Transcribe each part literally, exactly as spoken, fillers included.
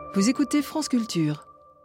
Vous écoutez France Culture.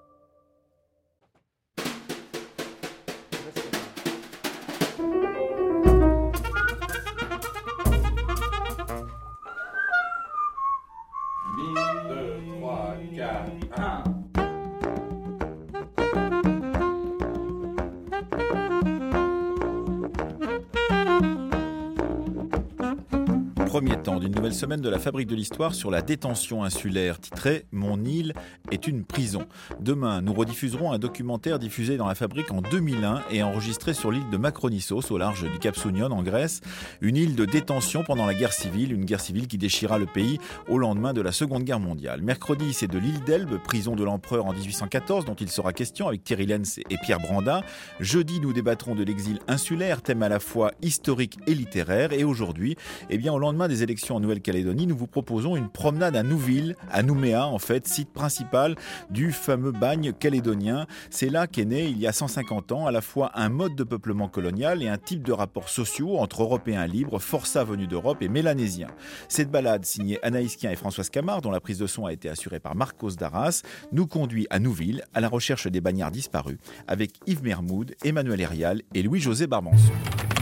Premier temps d'une nouvelle semaine de la Fabrique de l'Histoire sur la détention insulaire, titrée « Mon île est une prison ». Demain, nous rediffuserons un documentaire diffusé dans la Fabrique en deux mille un et enregistré sur l'île de Makronissos, au large du Cap Sounion en Grèce, une île de détention pendant la guerre civile, une guerre civile qui déchira le pays au lendemain de la Seconde Guerre mondiale. Mercredi, c'est de l'île d'Elbe, prison de l'empereur en dix-huit cent quatorze, dont il sera question avec Thierry Lenz et Pierre Branda. Jeudi, nous débattrons de l'exil insulaire, thème à la fois historique et littéraire. Et aujourd'hui, eh bien, au lendemain des élections en Nouvelle-Calédonie, nous vous proposons une promenade à Nouville, à Nouméa en fait, site principal du fameux bagne calédonien. C'est là qu'est né, il y a cent cinquante ans, à la fois un mode de peuplement colonial et un type de rapports sociaux entre Européens libres, forçats venus d'Europe et Mélanésiens. Cette balade, signée Anaïs Kien et Françoise Camard, dont la prise de son a été assurée par Marcos Darras, nous conduit à Nouville, à la recherche des bagnards disparus, avec Yves Mermoud, Emmanuel Hérial et Louis-José Barbanson.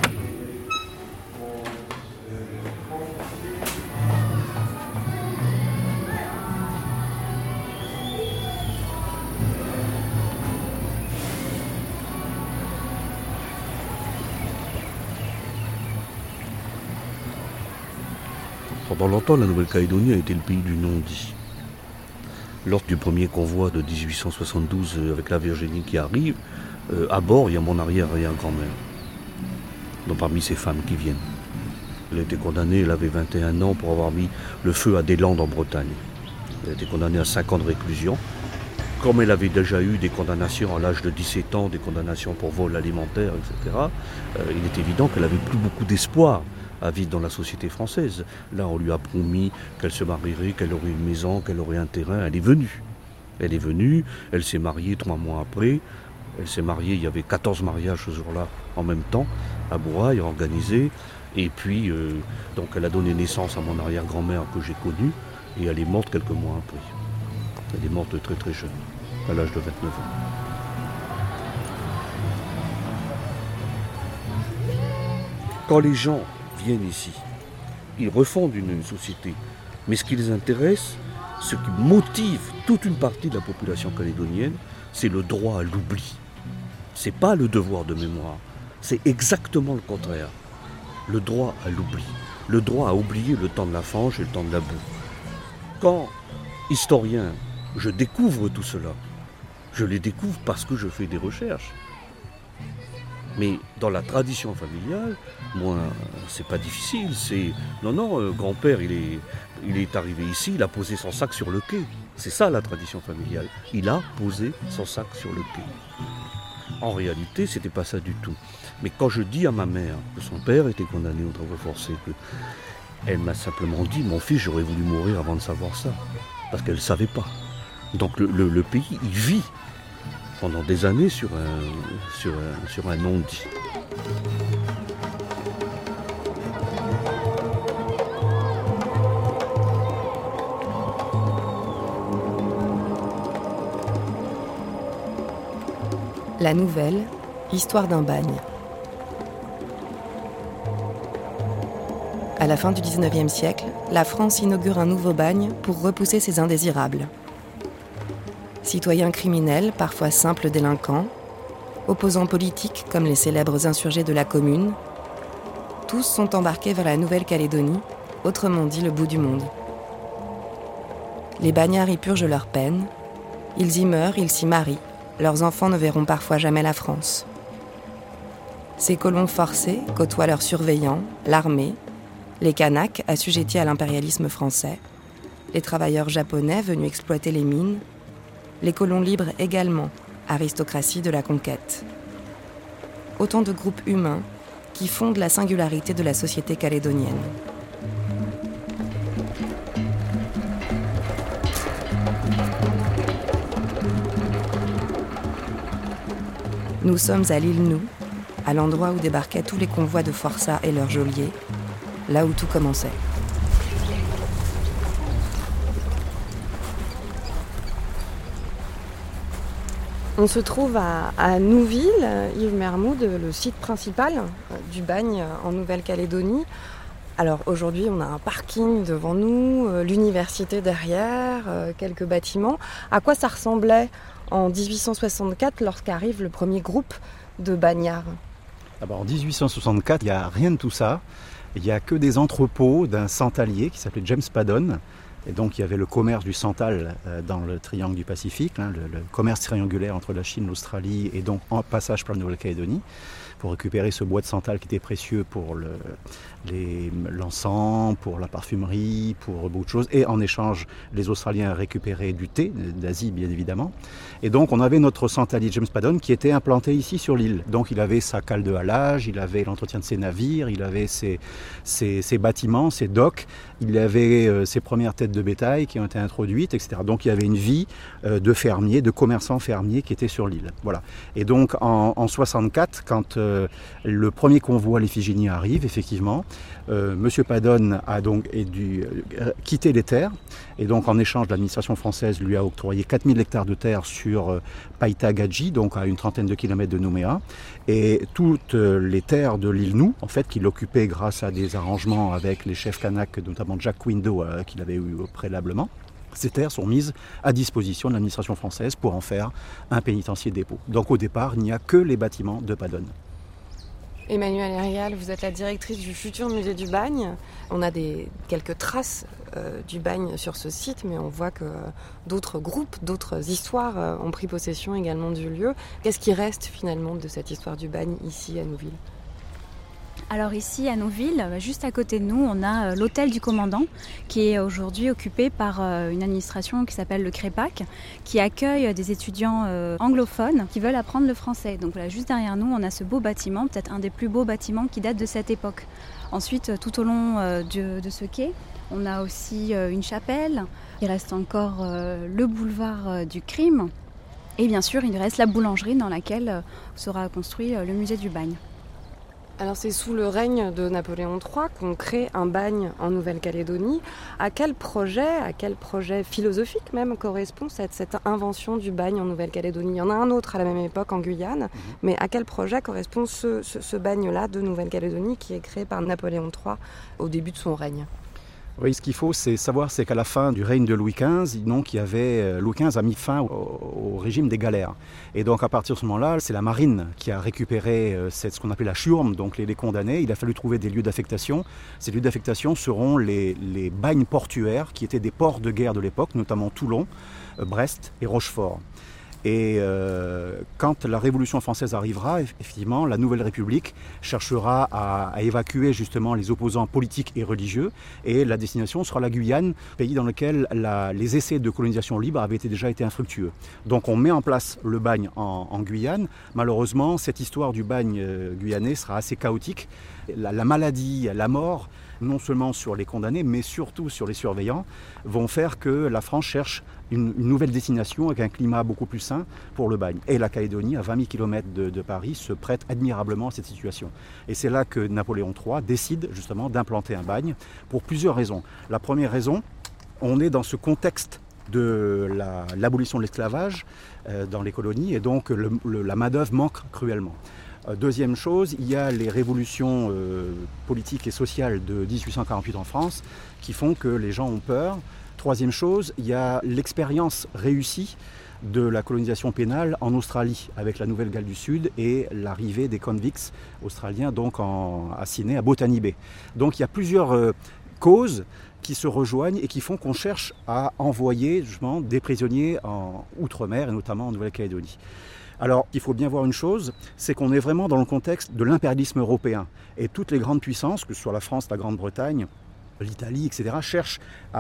Pendant longtemps, la Nouvelle-Calédonie a été le pays du non-dit. Lors du premier convoi de dix-huit cent soixante-douze avec la Virginie qui arrive, euh, à bord, il y a mon arrière-arrière-grand-mère. Donc parmi ces femmes qui viennent. Elle a été condamnée, elle avait vingt et un ans pour avoir mis le feu à des landes en Bretagne. Elle a été condamnée à cinq ans de réclusion. Comme elle avait déjà eu des condamnations à l'âge de dix-sept ans, des condamnations pour vol alimentaire, et cetera, euh, il est évident qu'elle n'avait plus beaucoup d'espoir à vivre dans la société française. Là, on lui a promis qu'elle se marierait, qu'elle aurait une maison, qu'elle aurait un terrain. Elle est venue. Elle est venue, elle s'est mariée trois mois après. Elle s'est mariée, il y avait quatorze mariages ce jour-là en même temps, à Bourail, organisés. Et puis, euh, donc elle a donné naissance à mon arrière-grand-mère que j'ai connue, et elle est morte quelques mois après. Elle est morte très très jeune, à l'âge de vingt-neuf ans. Quand les gens viennent ici, ils refondent une société. Mais ce qui les intéresse, ce qui motive toute une partie de la population calédonienne, c'est le droit à l'oubli. C'est pas le devoir de mémoire, c'est exactement le contraire. Le droit à l'oubli, le droit à oublier le temps de la fange et le temps de la boue. Quand, historien, je découvre tout cela, je les découvre parce que je fais des recherches. Mais dans la tradition familiale, moi, c'est pas difficile. C'est non, non. Euh, grand-père, il est, il est arrivé ici, il a posé son sac sur le quai. C'est ça la tradition familiale. Il a posé son sac sur le quai. En réalité, c'était pas ça du tout. Mais quand je dis à ma mère que son père était condamné aux travaux forcés, que elle m'a simplement dit, mon fils, j'aurais voulu mourir avant de savoir ça, parce qu'elle savait pas. Donc le, le, le pays, il vit pendant des années sur un, sur un, sur un non-dit. La Nouvelle, histoire d'un bagne. À la fin du dix-neuvième siècle, la France inaugure un nouveau bagne pour repousser ses indésirables. Citoyens criminels, parfois simples délinquants, opposants politiques comme les célèbres insurgés de la Commune, tous sont embarqués vers la Nouvelle-Calédonie, autrement dit le bout du monde. Les bagnards y purgent leur peine, ils y meurent, ils s'y marient, leurs enfants ne verront parfois jamais la France. Ces colons forcés côtoient leurs surveillants, l'armée, les Kanaks assujettis à l'impérialisme français, les travailleurs japonais venus exploiter les mines, les colons libres également, aristocratie de la conquête. Autant de groupes humains qui fondent la singularité de la société calédonienne. Nous sommes à l'île Nou, à l'endroit où débarquaient tous les convois de forçats et leurs geôliers, là où tout commençait. On se trouve à, à Nouville, Yves Mermoud, le site principal du bagne en Nouvelle-Calédonie. Alors aujourd'hui, on a un parking devant nous, l'université derrière, quelques bâtiments. À quoi ça ressemblait en dix-huit cent soixante-quatre lorsqu'arrive le premier groupe de bagnards? Ah bah en dix-huit cent soixante-quatre, il n'y a rien de tout ça. Il n'y a que des entrepôts d'un santalier qui s'appelait James Paddon. Et donc il y avait le commerce du santal dans le triangle du Pacifique, hein, le, le commerce triangulaire entre la Chine, l'Australie et donc en passage par la Nouvelle-Calédonie, pour récupérer ce bois de santal qui était précieux pour le, les, l'encens, pour la parfumerie, pour beaucoup de choses. Et en échange, les Australiens récupéraient du thé, d'Asie bien évidemment. Et donc on avait notre santalier James Paddon qui était implanté ici sur l'île. Donc il avait sa cale de halage, il avait l'entretien de ses navires, il avait ses, ses, ses bâtiments, ses docks, il avait euh, ses premières têtes de bétail qui ont été introduites, et cetera. Donc il y avait une vie euh, de fermiers, de commerçants fermiers qui étaient sur l'île. Voilà. Et donc en, en soixante-quatre, quand euh, le premier convoi à l'Iphigénie arrive, effectivement, euh, Monsieur Paddon a donc dû euh, quitter les terres. Et donc en échange, l'administration française lui a octroyé quatre mille hectares de terre sur euh, Païta Gadji, donc à une trentaine de kilomètres de Nouméa. Et toutes euh, les terres de l'île Nou, en fait, qu'il occupait grâce à des arrangements avec les chefs Kanak, notamment Jack Window, euh, qu'il avait eu préalablement. Ces terres sont mises à disposition de l'administration française pour en faire un pénitencier dépôt. Donc au départ, il n'y a que les bâtiments de Paddon. Emmanuelle Hérial, vous êtes la directrice du futur musée du bagne. On a des, quelques traces euh, du bagne sur ce site, mais on voit que d'autres groupes, d'autres histoires euh, ont pris possession également du lieu. Qu'est-ce qui reste finalement de cette histoire du bagne ici à Nouville ? Alors ici à Nouville, juste à côté de nous, on a l'hôtel du commandant qui est aujourd'hui occupé par une administration qui s'appelle le Crépac, qui accueille des étudiants anglophones qui veulent apprendre le français. Donc voilà, juste derrière nous, on a ce beau bâtiment, peut-être un des plus beaux bâtiments qui date de cette époque. Ensuite, tout au long de, de ce quai, on a aussi une chapelle. Il reste encore le boulevard du crime. Et bien sûr, il reste la boulangerie dans laquelle sera construit le musée du bagne. Alors c'est sous le règne de Napoléon trois qu'on crée un bagne en Nouvelle-Calédonie. À quel projet, à quel projet philosophique même correspond cette, cette invention du bagne en Nouvelle-Calédonie ? Il y en a un autre à la même époque en Guyane, mmh. mais à quel projet correspond ce, ce, ce bagne-là de Nouvelle-Calédonie qui est créé par Napoléon trois au début de son règne ? Oui, ce qu'il faut c'est savoir, c'est qu'à la fin du règne de Louis quinze, donc, il y avait, Louis quinze a mis fin au, au régime des galères. Et donc à partir de ce moment-là, c'est la marine qui a récupéré cette, ce qu'on appelait la churme, donc les, les condamnés. Il a fallu trouver des lieux d'affectation. Ces lieux d'affectation seront les, les bagnes portuaires, qui étaient des ports de guerre de l'époque, notamment Toulon, Brest et Rochefort. Et euh, quand la Révolution française arrivera, effectivement, la Nouvelle République cherchera à, à évacuer justement les opposants politiques et religieux, et la destination sera la Guyane, pays dans lequel la, les essais de colonisation libre avaient été, déjà été infructueux. Donc on met en place le bagne en, en Guyane. Malheureusement, cette histoire du bagne euh, guyanais sera assez chaotique. La, la maladie, la mort, non seulement sur les condamnés, mais surtout sur les surveillants, vont faire que la France cherche une, une nouvelle destination avec un climat beaucoup plus sain pour le bagne. Et la Calédonie, à vingt mille kilomètres de, de Paris, se prête admirablement à cette situation. Et c'est là que Napoléon trois décide justement d'implanter un bagne pour plusieurs raisons. La première raison, on est dans ce contexte de la, l'abolition de l'esclavage euh, dans les colonies, et donc le, le, la main-d'œuvre manque cruellement. Deuxième chose, il y a les révolutions euh, politiques et sociales de dix-huit cent quarante-huit en France qui font que les gens ont peur. Troisième chose, il y a l'expérience réussie de la colonisation pénale en Australie avec la Nouvelle-Galles du Sud et l'arrivée des convicts australiens donc en, à Sydney, à Botany Bay. Donc il y a plusieurs euh, causes qui se rejoignent et qui font qu'on cherche à envoyer justement des prisonniers en Outre-mer et notamment en Nouvelle-Calédonie. Alors, il faut bien voir une chose, c'est qu'on est vraiment dans le contexte de l'impérialisme européen. Et toutes les grandes puissances, que ce soit la France, la Grande-Bretagne, l'Italie, et cetera, cherchent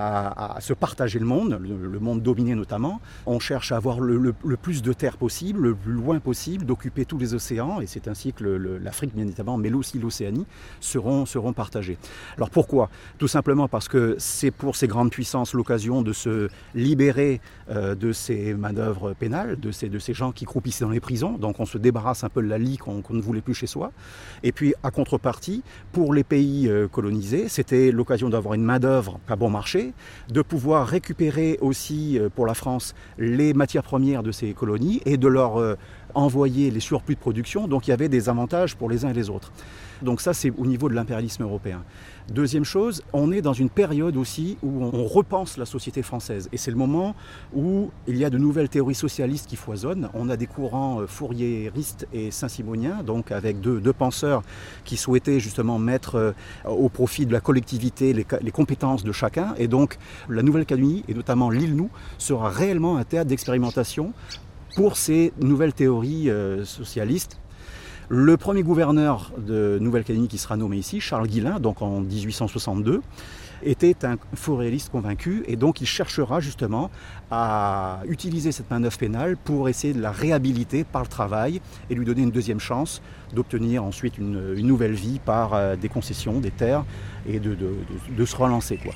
à, à se partager le monde, le, le monde dominé notamment. On cherche à avoir le, le, le plus de terres possible, le plus loin possible, d'occuper tous les océans, et c'est ainsi que le, le, l'Afrique, bien évidemment, mais aussi l'Océanie, seront, seront partagés. Alors pourquoi ? Tout simplement parce que c'est pour ces grandes puissances l'occasion de se libérer euh, de ces manœuvres pénales, de ces, de ces gens qui croupissaient dans les prisons, donc on se débarrasse un peu de la lie qu'on, qu'on ne voulait plus chez soi. Et puis, à contrepartie, pour les pays euh, colonisés, c'était l'occasion d'avoir une main-d'œuvre à bon marché, de pouvoir récupérer aussi pour la France les matières premières de ces colonies et de leur euh, envoyer les surplus de production. Donc il y avait des avantages pour les uns et les autres. Donc ça, c'est au niveau de l'impérialisme européen. Deuxième chose, on est dans une période aussi où on repense la société française. Et c'est le moment où il y a de nouvelles théories socialistes qui foisonnent. On a des courants fouriéristes et saint-simoniens, donc avec deux, deux penseurs qui souhaitaient justement mettre au profit de la collectivité les, les compétences de chacun. Et donc la Nouvelle-Calédonie, et notamment l'île Nou, sera réellement un théâtre d'expérimentation pour ces nouvelles théories euh, socialistes. Le premier gouverneur de Nouvelle-Calédonie qui sera nommé ici, Charles Guillain, donc en dix-huit cent soixante-deux, était un fourriériste convaincu et donc il cherchera justement à utiliser cette main-d'œuvre pénale pour essayer de la réhabiliter par le travail et lui donner une deuxième chance d'obtenir ensuite une, une nouvelle vie par des concessions, des terres et de, de, de, de se relancer, quoi.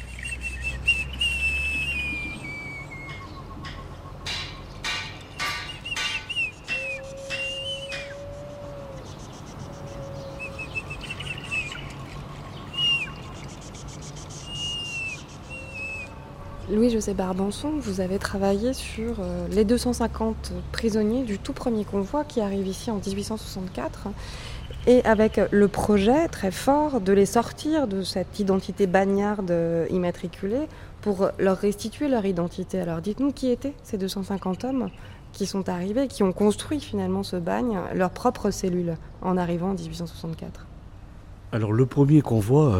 Louis-José Barbançon, vous avez travaillé sur euh, les deux cent cinquante prisonniers du tout premier convoi qui arrive ici en dix-huit cent soixante-quatre et avec le projet très fort de les sortir de cette identité bagnarde immatriculée pour leur restituer leur identité. Alors dites-nous qui étaient ces deux cent cinquante hommes qui sont arrivés, qui ont construit finalement ce bagne, leur propre cellule en arrivant en dix-huit cent soixante-quatre. Alors le premier convoi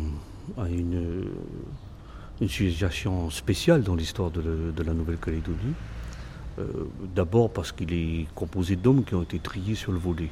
a une... une situation spéciale dans l'histoire de, le, de la Nouvelle-Calédonie. Euh, d'abord parce qu'il est composé d'hommes qui ont été triés sur le volet.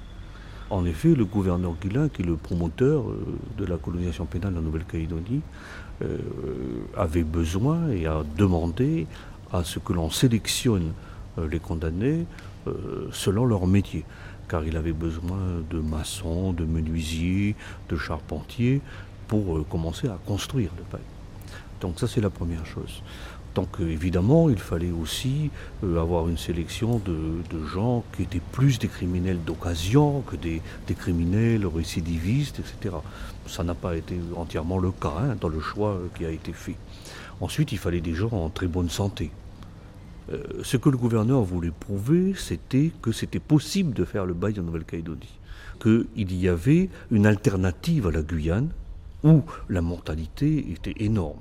En effet, le gouverneur Guillain, qui est le promoteur euh, de la colonisation pénale de la Nouvelle-Calédonie, euh, avait besoin et a demandé à ce que l'on sélectionne euh, les condamnés euh, selon leur métier. Car il avait besoin de maçons, de menuisiers, de charpentiers pour euh, commencer à construire le bagne. Donc ça, c'est la première chose. Donc évidemment, il fallait aussi euh, avoir une sélection de, de gens qui étaient plus des criminels d'occasion que des, des criminels récidivistes, et cetera. Ça n'a pas été entièrement le cas hein, dans le choix euh, qui a été fait. Ensuite, il fallait des gens en très bonne santé. Euh, ce que le gouverneur voulait prouver, c'était que c'était possible de faire le bail en Nouvelle-Calédonie, qu'il y avait une alternative à la Guyane où la mortalité était énorme.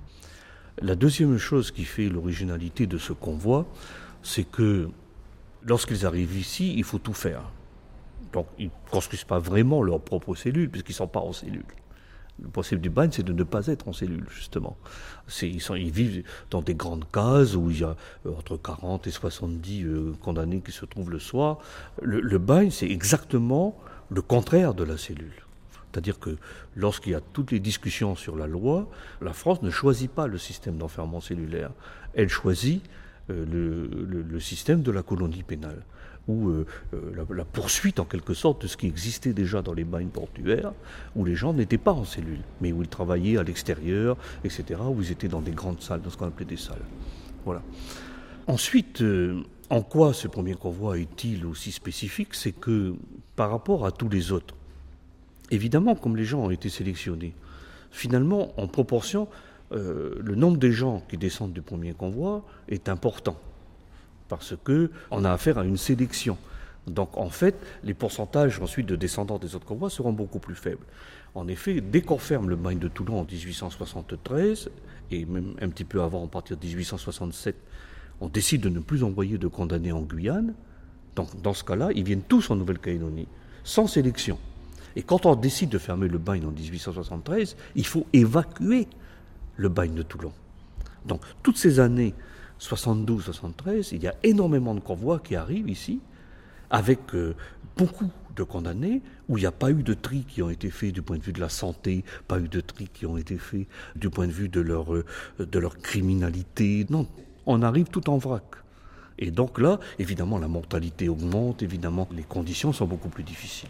La deuxième chose qui fait l'originalité de ce convoi, c'est que lorsqu'ils arrivent ici, il faut tout faire. Donc ils ne construisent pas vraiment leur propre cellule, puisqu'ils ne sont pas en cellule. Le principe du bagne, c'est de ne pas être en cellule, justement. C'est, ils, sont, ils vivent dans des grandes cases où il y a euh, entre quarante et soixante-dix euh, condamnés qui se trouvent le soir. Le, le bagne, c'est exactement le contraire de la cellule. C'est-à-dire que lorsqu'il y a toutes les discussions sur la loi, la France ne choisit pas le système d'enfermement cellulaire. Elle choisit euh, le, le, le système de la colonie pénale, ou euh, la, la poursuite en quelque sorte de ce qui existait déjà dans les bagnes portuaires, où les gens n'étaient pas en cellule, mais où ils travaillaient à l'extérieur, et cetera, où ils étaient dans des grandes salles, dans ce qu'on appelait des salles. Voilà. Ensuite, euh, en quoi ce premier convoi est-il aussi spécifique ? C'est que par rapport à tous les autres, évidemment, comme les gens ont été sélectionnés, finalement, en proportion, euh, le nombre des gens qui descendent du premier convoi est important, parce qu'on a affaire à une sélection. Donc, en fait, les pourcentages ensuite de descendants des autres convois seront beaucoup plus faibles. En effet, dès qu'on ferme le bagne de Toulon en dix-huit cent soixante-treize, et même un petit peu avant, à partir de dix-huit cent soixante-sept, on décide de ne plus envoyer de condamnés en Guyane. Donc, dans ce cas-là, ils viennent tous en Nouvelle-Calédonie, sans sélection. Et quand on décide de fermer le bagne en dix-huit cent soixante-treize, il faut évacuer le bagne de Toulon. Donc, toutes ces années, soixante-douze soixante-treize, il y a énormément de convois qui arrivent ici, avec euh, beaucoup de condamnés, où il n'y a pas eu de tri qui ont été faits du point de vue de la santé, pas eu de tri qui ont été faits du point de vue de leur, euh, de leur criminalité. Non, on arrive tout en vrac. Et donc là, évidemment, la mortalité augmente, évidemment, les conditions sont beaucoup plus difficiles.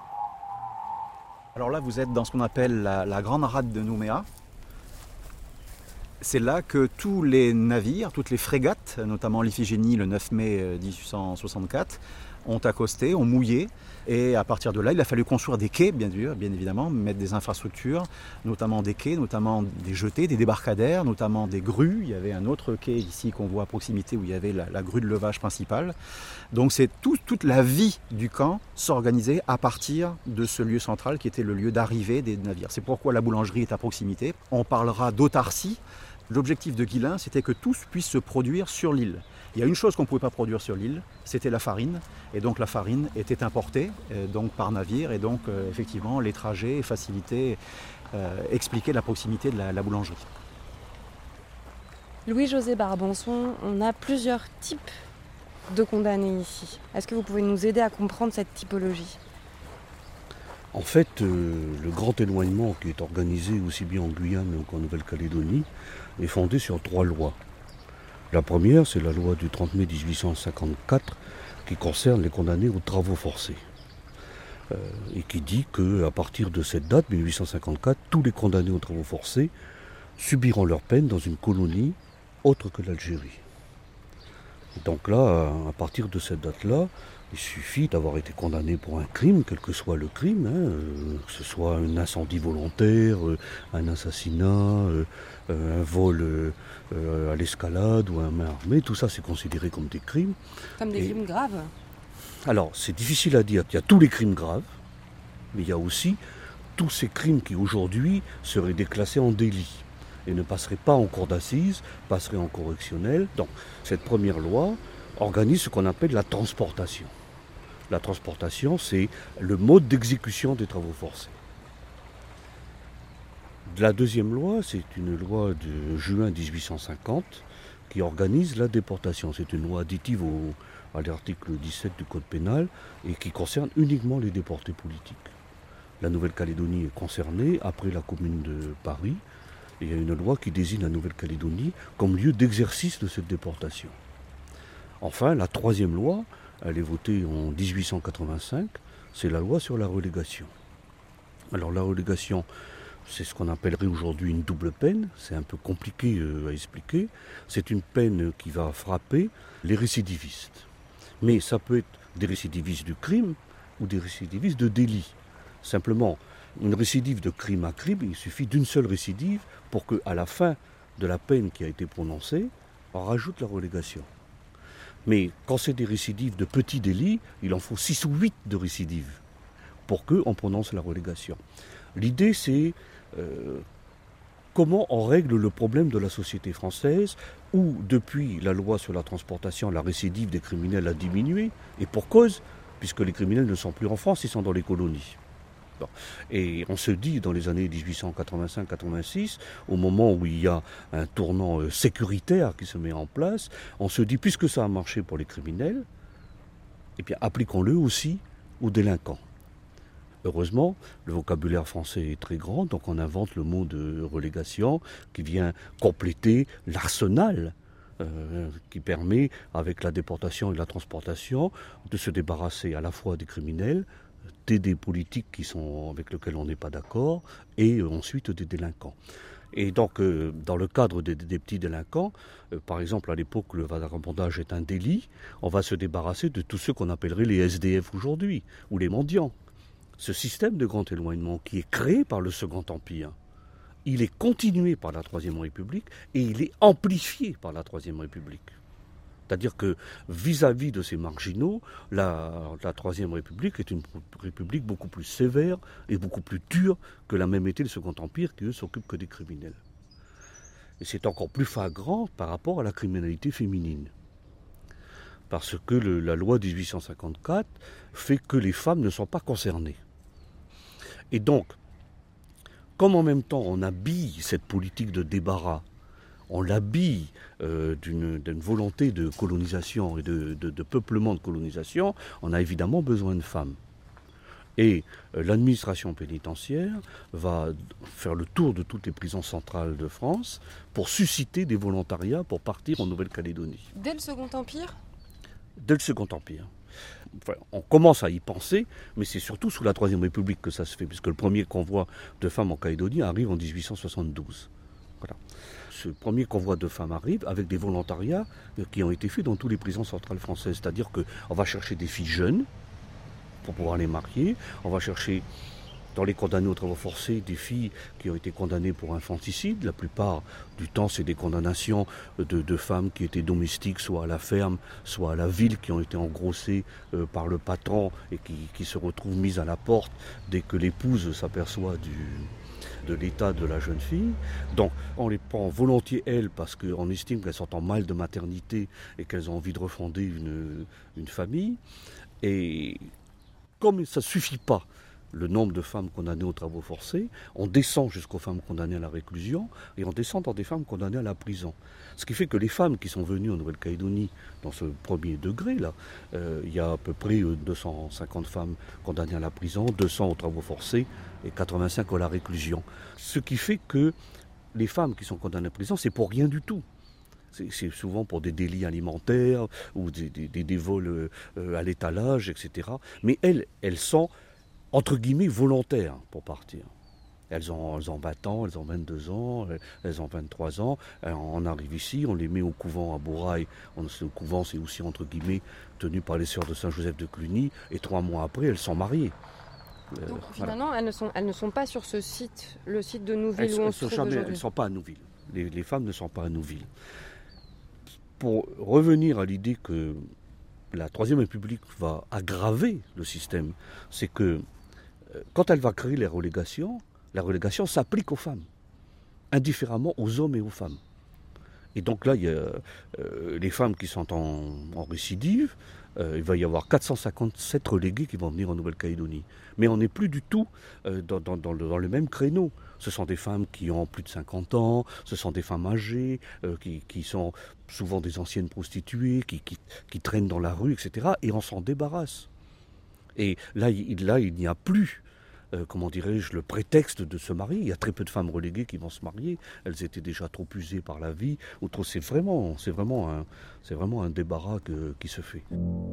Alors là, vous êtes dans ce qu'on appelle la, la grande rade de Nouméa. C'est là que tous les navires, toutes les frégates, notamment l'Iphigénie le neuf mai dix-huit cent soixante-quatre, ont accosté, ont mouillé. Et à partir de là, il a fallu construire des quais, bien sûr, bien évidemment, mettre des infrastructures, notamment des quais, notamment des jetées, des débarcadères, notamment des grues. Il y avait un autre quai ici qu'on voit à proximité où il y avait la, la grue de levage principale. Donc c'est tout, toute la vie du camp s'organisait à partir de ce lieu central qui était le lieu d'arrivée des navires. C'est pourquoi la boulangerie est à proximité. On parlera d'autarcie. L'objectif de Guillain, c'était que tous puissent se produire sur l'île. Il y a une chose qu'on ne pouvait pas produire sur l'île, c'était la farine. Et donc la farine était importée euh, donc par navire. Et donc euh, effectivement, les trajets facilitaient, euh, expliquaient la proximité de la, la boulangerie. Louis-José Barbançon, on a plusieurs types de condamnés ici. Est-ce que vous pouvez nous aider à comprendre cette typologie ? En fait, euh, le grand éloignement qui est organisé aussi bien en Guyane qu'en Nouvelle-Calédonie est fondé sur trois lois. La première, c'est la loi du trente mai dix-huit cent cinquante-quatre qui concerne les condamnés aux travaux forcés. Euh, et qui dit qu'à partir de cette date, mille huit cent cinquante-quatre, tous les condamnés aux travaux forcés subiront leur peine dans une colonie autre que l'Algérie. Et donc là, à partir de cette date-là, il suffit d'avoir été condamné pour un crime, quel que soit le crime, hein, euh, que ce soit un incendie volontaire, euh, un assassinat, euh, euh, un vol euh, à l'escalade ou un main armée, tout ça c'est considéré comme des crimes. Comme des Et, crimes graves ? Alors c'est difficile à dire, il y a tous les crimes graves, mais il y a aussi tous ces crimes qui aujourd'hui seraient déclassés en délit et ne passeraient pas en cour d'assises, passeraient en correctionnel. Donc cette première loi organise ce qu'on appelle la transportation. La transportation, c'est le mode d'exécution des travaux forcés. La deuxième loi, c'est une loi de juin dix-huit cent cinquante qui organise la déportation. C'est une loi additive au, à l'article dix-sept du Code pénal et qui concerne uniquement les déportés politiques. La Nouvelle-Calédonie est concernée après la Commune de Paris. Et il y a une loi qui désigne la Nouvelle-Calédonie comme lieu d'exercice de cette déportation. Enfin, la troisième loi, elle est votée en dix-huit cent quatre-vingt-cinq, c'est la loi sur la relégation. Alors la relégation, c'est ce qu'on appellerait aujourd'hui une double peine, c'est un peu compliqué à expliquer. C'est une peine qui va frapper les récidivistes. Mais ça peut être des récidivistes du crime ou des récidivistes de délit. Simplement, une récidive de crime à crime, il suffit d'une seule récidive pour qu'à la fin de la peine qui a été prononcée, on rajoute la relégation. Mais quand c'est des récidives de petits délits, il en faut six ou huit de récidives pour qu'on prononce la relégation. L'idée, c'est euh, comment on règle le problème de la société française où, depuis la loi sur la transportation, la récidive des criminels a diminué, et pour cause, puisque les criminels ne sont plus en France, ils sont dans les colonies. Bon. Et on se dit, dans les années dix-huit cent quatre-vingt-cinq quatre-vingt-six, au moment où il y a un tournant euh, sécuritaire qui se met en place, on se dit, puisque ça a marché pour les criminels, eh bien, appliquons-le aussi aux délinquants. Heureusement, le vocabulaire français est très grand, donc on invente le mot de relégation qui vient compléter l'arsenal euh, qui permet, avec la déportation et la transportation, de se débarrasser à la fois des criminels, des politiques qui sont, avec lesquels on n'est pas d'accord, et euh, ensuite des délinquants. Et donc, euh, dans le cadre des, des petits délinquants, euh, par exemple, à l'époque où le vagabondage est un délit, on va se débarrasser de tous ceux qu'on appellerait les S D F aujourd'hui, ou les mendiants. Ce système de grand éloignement qui est créé par le Second Empire, il est continué par la Troisième République et il est amplifié par la Troisième République. C'est-à-dire que vis-à-vis de ces marginaux, la, la Troisième République est une république beaucoup plus sévère et beaucoup plus dure que l'a même été le Second Empire qui, eux, s'occupent que des criminels. Et c'est encore plus flagrant par rapport à la criminalité féminine. Parce que le, la loi dix-huit cent cinquante-quatre fait que les femmes ne sont pas concernées. Et donc, comme en même temps on habille cette politique de débarras, on l'habille euh, d'une, d'une volonté de colonisation et de, de, de peuplement de colonisation, on a évidemment besoin de femmes. Et euh, l'administration pénitentiaire va faire le tour de toutes les prisons centrales de France pour susciter des volontariats pour partir en Nouvelle-Calédonie. Dès le Second Empire ? Dès le Second Empire. Enfin, on commence à y penser, mais c'est surtout sous la Troisième République que ça se fait, puisque le premier convoi de femmes en Calédonie arrive en dix-huit cent soixante-douze. Voilà. ce premier convoi de femmes arrive avec des volontariats qui ont été faits dans toutes les prisons centrales françaises. C'est-à-dire qu'on va chercher des filles jeunes pour pouvoir les marier, on va chercher dans les condamnés aux travaux forcés des filles qui ont été condamnées pour infanticide. La plupart du temps, c'est des condamnations de, de femmes qui étaient domestiques, soit à la ferme, soit à la ville, qui ont été engrossées euh, par le patron et qui, qui se retrouvent mises à la porte dès que l'épouse s'aperçoit du... de l'état de la jeune fille. Donc on les prend volontiers elles parce qu'on estime qu'elles sont en mal de maternité et qu'elles ont envie de refonder une, une famille. Et comme ça ne suffit pas, le nombre de femmes condamnées aux travaux forcés, on descend jusqu'aux femmes condamnées à la réclusion et on descend dans des femmes condamnées à la prison. Ce qui fait que les femmes qui sont venues en Nouvelle-Calédonie dans ce premier degré, là, euh, il y a à peu près deux cent cinquante femmes condamnées à la prison, deux cents aux travaux forcés et quatre-vingt-cinq à la réclusion. Ce qui fait que les femmes qui sont condamnées à la prison, c'est pour rien du tout. C'est, c'est souvent pour des délits alimentaires ou des, des, des, des vols euh, à l'étalage, et cetera. Mais elles, elles sont entre guillemets volontaires pour partir. Elles ont, elles ont vingt ans, elles ont vingt-deux ans, elles ont vingt-trois ans. On arrive ici, on les met au couvent à Bourail. Le couvent, c'est aussi entre guillemets tenu par les sœurs de Saint-Joseph de Cluny. Et trois mois après, elles sont mariées. Donc, euh, finalement, voilà. elles, ne sont, elles ne sont pas sur ce site, le site de Nouville elles, où on elles se sont trouve jamais, aujourd'hui. Elles ne sont pas à Nouville. Les, les femmes ne sont pas à Nouville. Pour revenir à l'idée que la Troisième République va aggraver le système, c'est que quand elle va créer les relégations, la relégation s'applique aux femmes, indifféremment aux hommes et aux femmes. Et donc là, il y a euh, les femmes qui sont en, en récidive, euh, il va y avoir quatre cent cinquante-sept relégués qui vont venir en Nouvelle-Calédonie. Mais on n'est plus du tout euh, dans, dans, dans, le, dans le même créneau. Ce sont des femmes qui ont plus de cinquante ans, ce sont des femmes âgées, euh, qui, qui sont souvent des anciennes prostituées, qui, qui, qui traînent dans la rue, et cetera. Et on s'en débarrasse. Et là, il, là, il n'y a plus, euh, comment dirais-je, le prétexte de se marier. Il y a très peu de femmes reléguées qui vont se marier. Elles étaient déjà trop usées par la vie. Ou trop, c'est vraiment, c'est vraiment un, c'est vraiment un débarras que, qui se fait.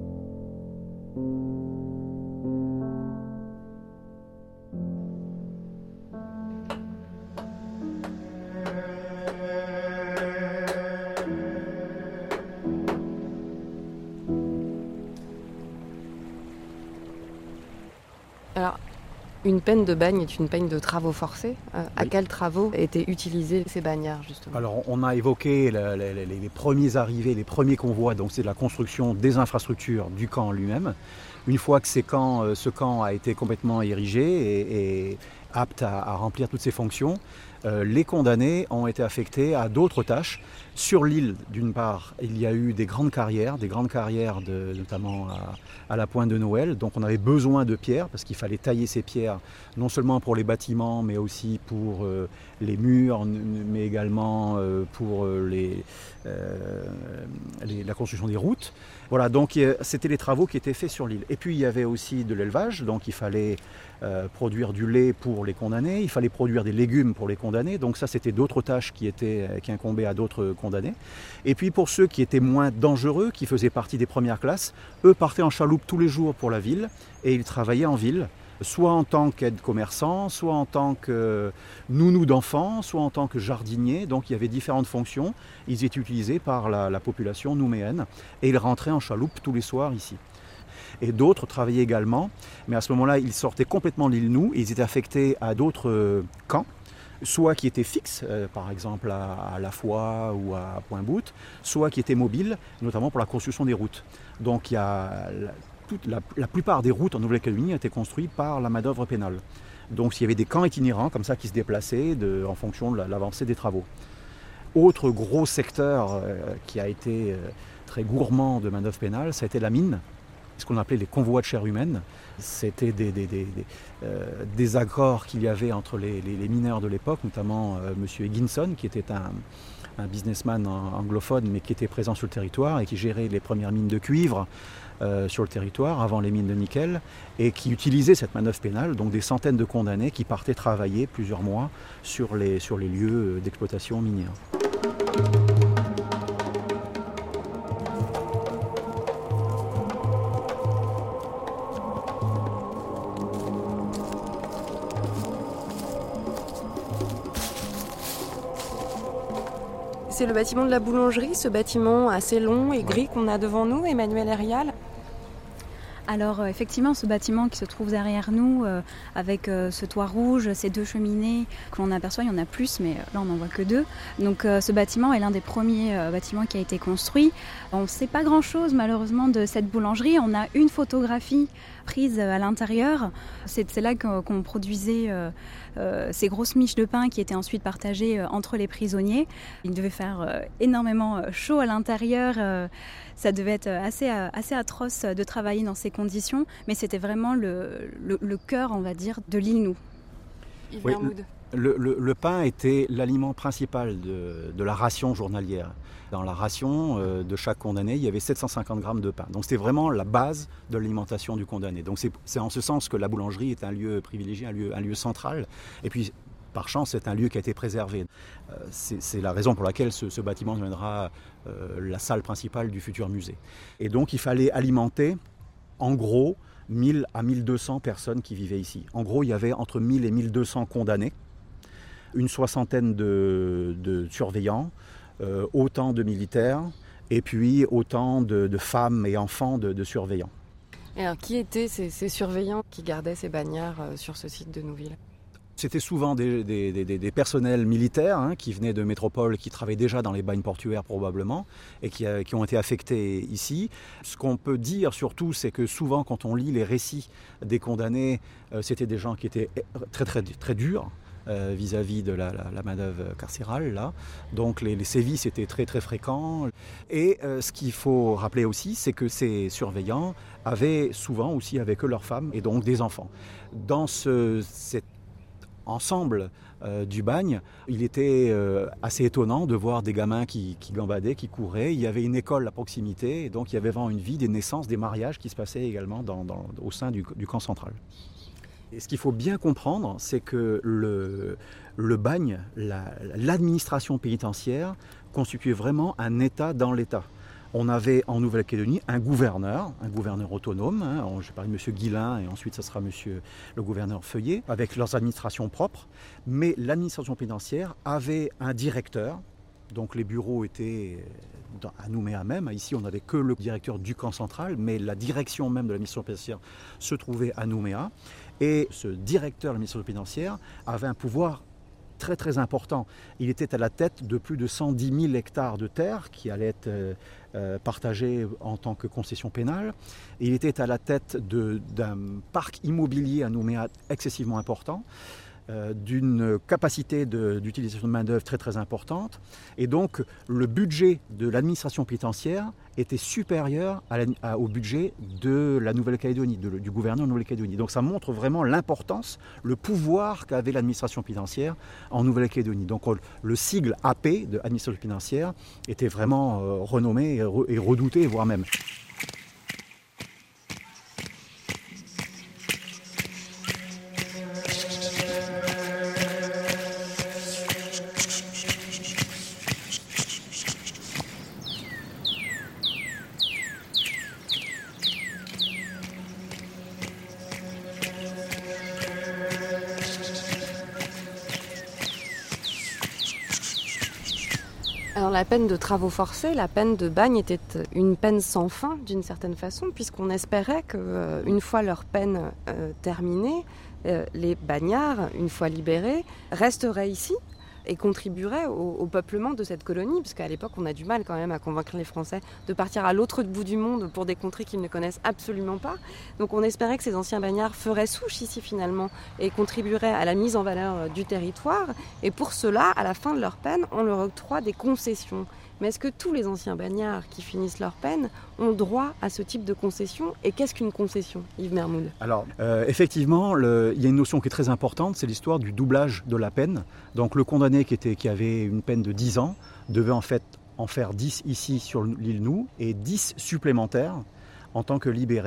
Alors, une peine de bagne est une peine de travaux forcés. Euh, oui. À quels travaux étaient utilisés ces bagnards, justement ? Alors, on a évoqué la, la, les, les premiers arrivés, les premiers convois, donc c'est la construction des infrastructures du camp lui-même. Une fois que ces camps, ce camp a été complètement érigé et, et apte à, à remplir toutes ses fonctions, euh, les condamnés ont été affectés à d'autres tâches. Sur l'île, d'une part, il y a eu des grandes carrières, des grandes carrières de, notamment à, à la Pointe de Noël. Donc on avait besoin de pierres parce qu'il fallait tailler ces pierres, non seulement pour les bâtiments, mais aussi pour euh, les murs, mais également euh, pour euh, les, euh, les, la construction des routes. Voilà, donc c'était les travaux qui étaient faits sur l'île. Et puis il y avait aussi de l'élevage, donc il fallait euh, produire du lait pour les condamnés, il fallait produire des légumes pour les condamnés. Donc ça, c'était d'autres tâches qui, étaient, qui incombaient à d'autres condamnés. Et puis pour ceux qui étaient moins dangereux, qui faisaient partie des premières classes, eux partaient en chaloupe tous les jours pour la ville et ils travaillaient en ville, soit en tant qu'aide-commerçant, soit en tant que nounou d'enfants, soit en tant que jardinier. Donc il y avait différentes fonctions. Ils étaient utilisés par la, la population nouméenne et ils rentraient en chaloupe tous les soirs ici. Et d'autres travaillaient également, mais à ce moment-là, ils sortaient complètement de l'île Nou et ils étaient affectés à d'autres euh, camps, soit qui étaient fixes, euh, par exemple à, à La Foix ou à Pointe-Boute, soit qui étaient mobiles, notamment pour la construction des routes. Donc il y a la, toute, la, la plupart des routes en Nouvelle-Calédonie ont été construites par la main-d'œuvre pénale. Donc il y avait des camps itinérants comme ça qui se déplaçaient de, en fonction de la, l'avancée des travaux. Autre gros secteur euh, qui a été euh, très gourmand de main-d'œuvre pénale, ça a été la mine. Ce qu'on appelait les convois de chair humaine. C'était des, des, des, des, euh, des accords qu'il y avait entre les, les, les mineurs de l'époque, notamment euh, M. Higginson, qui était un, un businessman anglophone, mais qui était présent sur le territoire et qui gérait les premières mines de cuivre euh, sur le territoire, avant les mines de nickel, et qui utilisait cette manœuvre pénale, donc des centaines de condamnés qui partaient travailler plusieurs mois sur les, sur les lieux d'exploitation minière. C'est le bâtiment de la boulangerie, ce bâtiment assez long et gris qu'on a devant nous, Emmanuel Hérial. Alors euh, effectivement, ce bâtiment qui se trouve derrière nous, euh, avec euh, ce toit rouge, ces deux cheminées que l'on aperçoit, il y en a plus, mais là on n'en voit que deux. Donc euh, ce bâtiment est l'un des premiers euh, bâtiments qui a été construit. On ne sait pas grand-chose malheureusement de cette boulangerie. On a une photographie prise à l'intérieur. C'est, c'est là qu'on, qu'on produisait euh, euh, ces grosses miches de pain qui étaient ensuite partagées euh, entre les prisonniers. Il devait faire euh, énormément chaud à l'intérieur. Euh, ça devait être assez, assez atroce de travailler dans ces conditions, mais c'était vraiment le, le, le cœur, on va dire, de l'île Nou. Oui, le, le, le pain était l'aliment principal de, de la ration journalière. Dans la ration euh, de chaque condamné, il y avait sept cent cinquante grammes de pain. Donc c'était vraiment la base de l'alimentation du condamné. Donc c'est, c'est en ce sens que la boulangerie est un lieu privilégié, un lieu, un lieu central. Et puis, par chance, c'est un lieu qui a été préservé. Euh, c'est, c'est la raison pour laquelle ce, ce bâtiment deviendra euh, la salle principale du futur musée. Et donc il fallait alimenter, en gros, mille à mille deux cents personnes qui vivaient ici. En gros, il y avait entre mille et mille deux cents condamnés, une soixantaine de, de surveillants, euh, autant de militaires, et puis autant de, de femmes et enfants de, de surveillants. Et alors, qui étaient ces, ces surveillants qui gardaient ces bagnards euh, sur ce site de Nouville ? C'était souvent des, des, des, des personnels militaires hein, qui venaient de métropole, qui travaillaient déjà dans les bagnes portuaires probablement, et qui, euh, qui ont été affectés ici. Ce qu'on peut dire surtout, c'est que souvent quand on lit les récits des condamnés, euh, c'était des gens qui étaient très très, très durs euh, vis-à-vis de la, la, la manœuvre carcérale. Là. Donc les, les sévices étaient très très fréquents. Et euh, ce qu'il faut rappeler aussi, c'est que ces surveillants avaient souvent aussi avec eux leurs femmes et donc des enfants. Dans ce, cette ensemble euh, du bagne, il était euh, assez étonnant de voir des gamins qui, qui gambadaient, qui couraient. Il y avait une école à proximité, et donc il y avait vraiment une vie, des naissances, des mariages qui se passaient également dans, dans, au sein du, du camp central. Et ce qu'il faut bien comprendre, c'est que le, le bagne, la, l'administration pénitentiaire constituait vraiment un État dans l'État. On avait en Nouvelle-Calédonie un gouverneur, un gouverneur autonome, hein, je parlais de M. Guillain et ensuite ce sera M. le gouverneur Feuillet, avec leurs administrations propres. Mais l'administration pénitentiaire avait un directeur, donc les bureaux étaient à Nouméa même. Ici on n'avait que le directeur du camp central, mais la direction même de l'administration pénitentiaire se trouvait à Nouméa. Et ce directeur de l'administration pénitentiaire avait un pouvoir très très important. Il était à la tête de plus de cent dix mille hectares de terre qui allaient être euh, euh, partagés en tant que concession pénale. Et il était à la tête de, d'un parc immobilier à Nouméa excessivement important, euh, d'une capacité de, d'utilisation de main-d'œuvre très très importante. Et donc le budget de l'administration pénitentiaire était supérieur à la, à, au budget de la Nouvelle-Calédonie, de, du gouverneur de Nouvelle-Calédonie. Donc ça montre vraiment l'importance, le pouvoir qu'avait l'administration pénitentiaire en Nouvelle-Calédonie. Donc le sigle A P de administration pénitentiaire était vraiment euh, renommé et, re, et redouté, voire même. Alors la peine de travaux forcés, la peine de bagne était une peine sans fin d'une certaine façon, puisqu'on espérait qu'une euh, fois leur peine euh, terminée, euh, les bagnards, une fois libérés, resteraient ici et contribueraient au, au peuplement de cette colonie, parce qu'à l'époque on a du mal quand même à convaincre les Français de partir à l'autre bout du monde pour des contrées qu'ils ne connaissent absolument pas. Donc on espérait que ces anciens bagnards feraient souche ici finalement et contribueraient à la mise en valeur du territoire. Et pour cela, à la fin de leur peine, on leur octroie des concessions. Mais est-ce que tous les anciens bagnards qui finissent leur peine ont droit à ce type de concession ? Et qu'est-ce qu'une concession, Yves Mermoud ? Alors, euh, effectivement, le, il y a une notion qui est très importante, c'est l'histoire du doublage de la peine. Donc le condamné qui, était, qui avait une peine de dix ans devait en fait en faire dix ici sur l'île Nou et dix supplémentaires en tant que libéré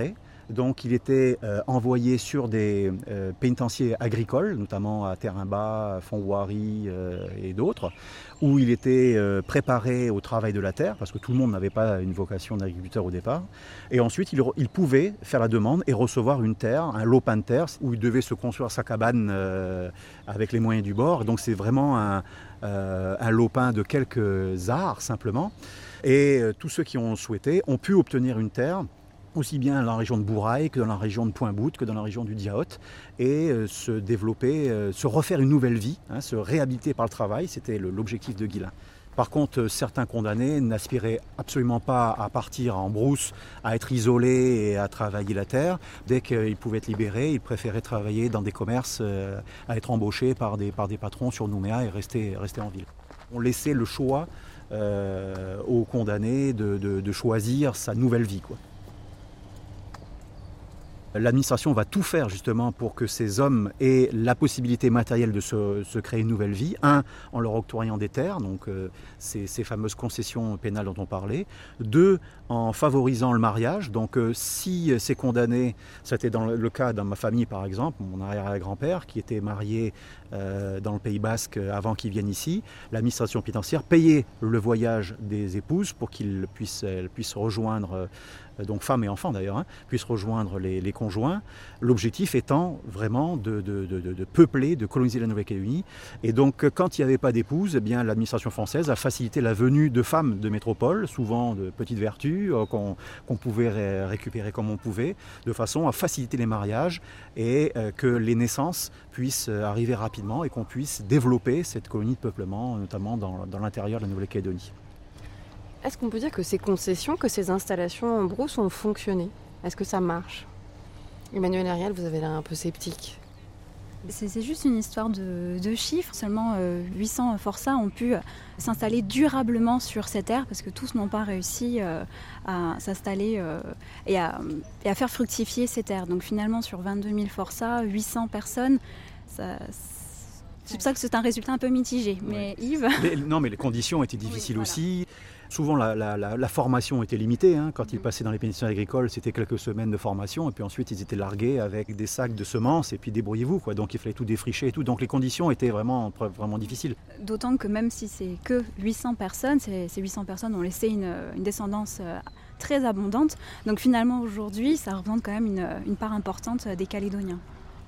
Donc il était euh, envoyé sur des euh, pénitenciers agricoles, notamment à Terrain-Bas, Font-Voirie euh, et d'autres, où il était euh, préparé au travail de la terre, parce que tout le monde n'avait pas une vocation d'agriculteur au départ. Et ensuite, il, il pouvait faire la demande et recevoir une terre, un lopin de terre, où il devait se construire sa cabane euh, avec les moyens du bord. Donc c'est vraiment un, euh, un lopin de quelques arts, simplement. Et euh, tous ceux qui ont souhaité ont pu obtenir une terre, aussi bien dans la région de Bourail que dans la région de Pointe-Boute, que dans la région du Diaote, et euh, se développer, euh, se refaire une nouvelle vie, hein, se réhabiliter par le travail, c'était le, l'objectif de Guillain. Par contre, euh, certains condamnés n'aspiraient absolument pas à partir en brousse, à être isolés et à travailler la terre. Dès qu'ils pouvaient être libérés, ils préféraient travailler dans des commerces, euh, à être embauchés par des, par des patrons sur Nouméa et rester, rester en ville. On laissait le choix euh, aux condamnés de, de, de choisir sa nouvelle vie, quoi. L'administration va tout faire justement pour que ces hommes aient la possibilité matérielle de se, se créer une nouvelle vie. Un, en leur octroyant des terres, donc euh, ces, ces fameuses concessions pénales dont on parlait. Deux, en favorisant le mariage. Donc euh, si ces condamnés, c'était dans le cas dans ma famille par exemple, mon arrière-grand-père qui était marié euh, dans le Pays Basque avant qu'ils viennent ici, l'administration pénitentiaire payait le voyage des épouses pour qu'ils puissent, elles puissent rejoindre euh, donc femmes et enfants d'ailleurs, hein, puissent rejoindre les, les conjoints, l'objectif étant vraiment de, de, de, de peupler, de coloniser la Nouvelle-Calédonie. Et donc quand il n'y avait pas d'épouse, eh bien, l'administration française a facilité la venue de femmes de métropole, souvent de petites vertus, euh, qu'on, qu'on pouvait ré- récupérer comme on pouvait, de façon à faciliter les mariages et euh, que les naissances puissent arriver rapidement et qu'on puisse développer cette colonie de peuplement, notamment dans, dans l'intérieur de la Nouvelle-Calédonie. Est-ce qu'on peut dire que ces concessions, que ces installations en brousse ont fonctionné ? Est-ce que ça marche ? Emmanuel Ariel, vous avez l'air un peu sceptique. C'est, c'est juste une histoire de, de chiffres. Seulement euh, huit cents forçats ont pu s'installer durablement sur ces terres parce que tous n'ont pas réussi euh, à s'installer euh, et, à, et à faire fructifier ces terres. Donc finalement, sur vingt-deux mille forçats, huit cents personnes, ça... C'est pour ça que c'est un résultat un peu mitigé. Mais ouais. Yves les, Non, mais les conditions étaient difficiles oui, voilà. aussi. Souvent, la, la, la, la formation était limitée. Hein. Quand ils passaient dans les pénitentiaires agricoles, c'était quelques semaines de formation. Et puis ensuite, ils étaient largués avec des sacs de semences. Et puis débrouillez-vous, quoi. Donc il fallait tout défricher et tout. Donc les conditions étaient vraiment, vraiment difficiles. D'autant que même si c'est que huit cents personnes, ces, ces huit cents personnes ont laissé une, une descendance très abondante. Donc finalement, aujourd'hui, ça représente quand même une, une part importante des Calédoniens.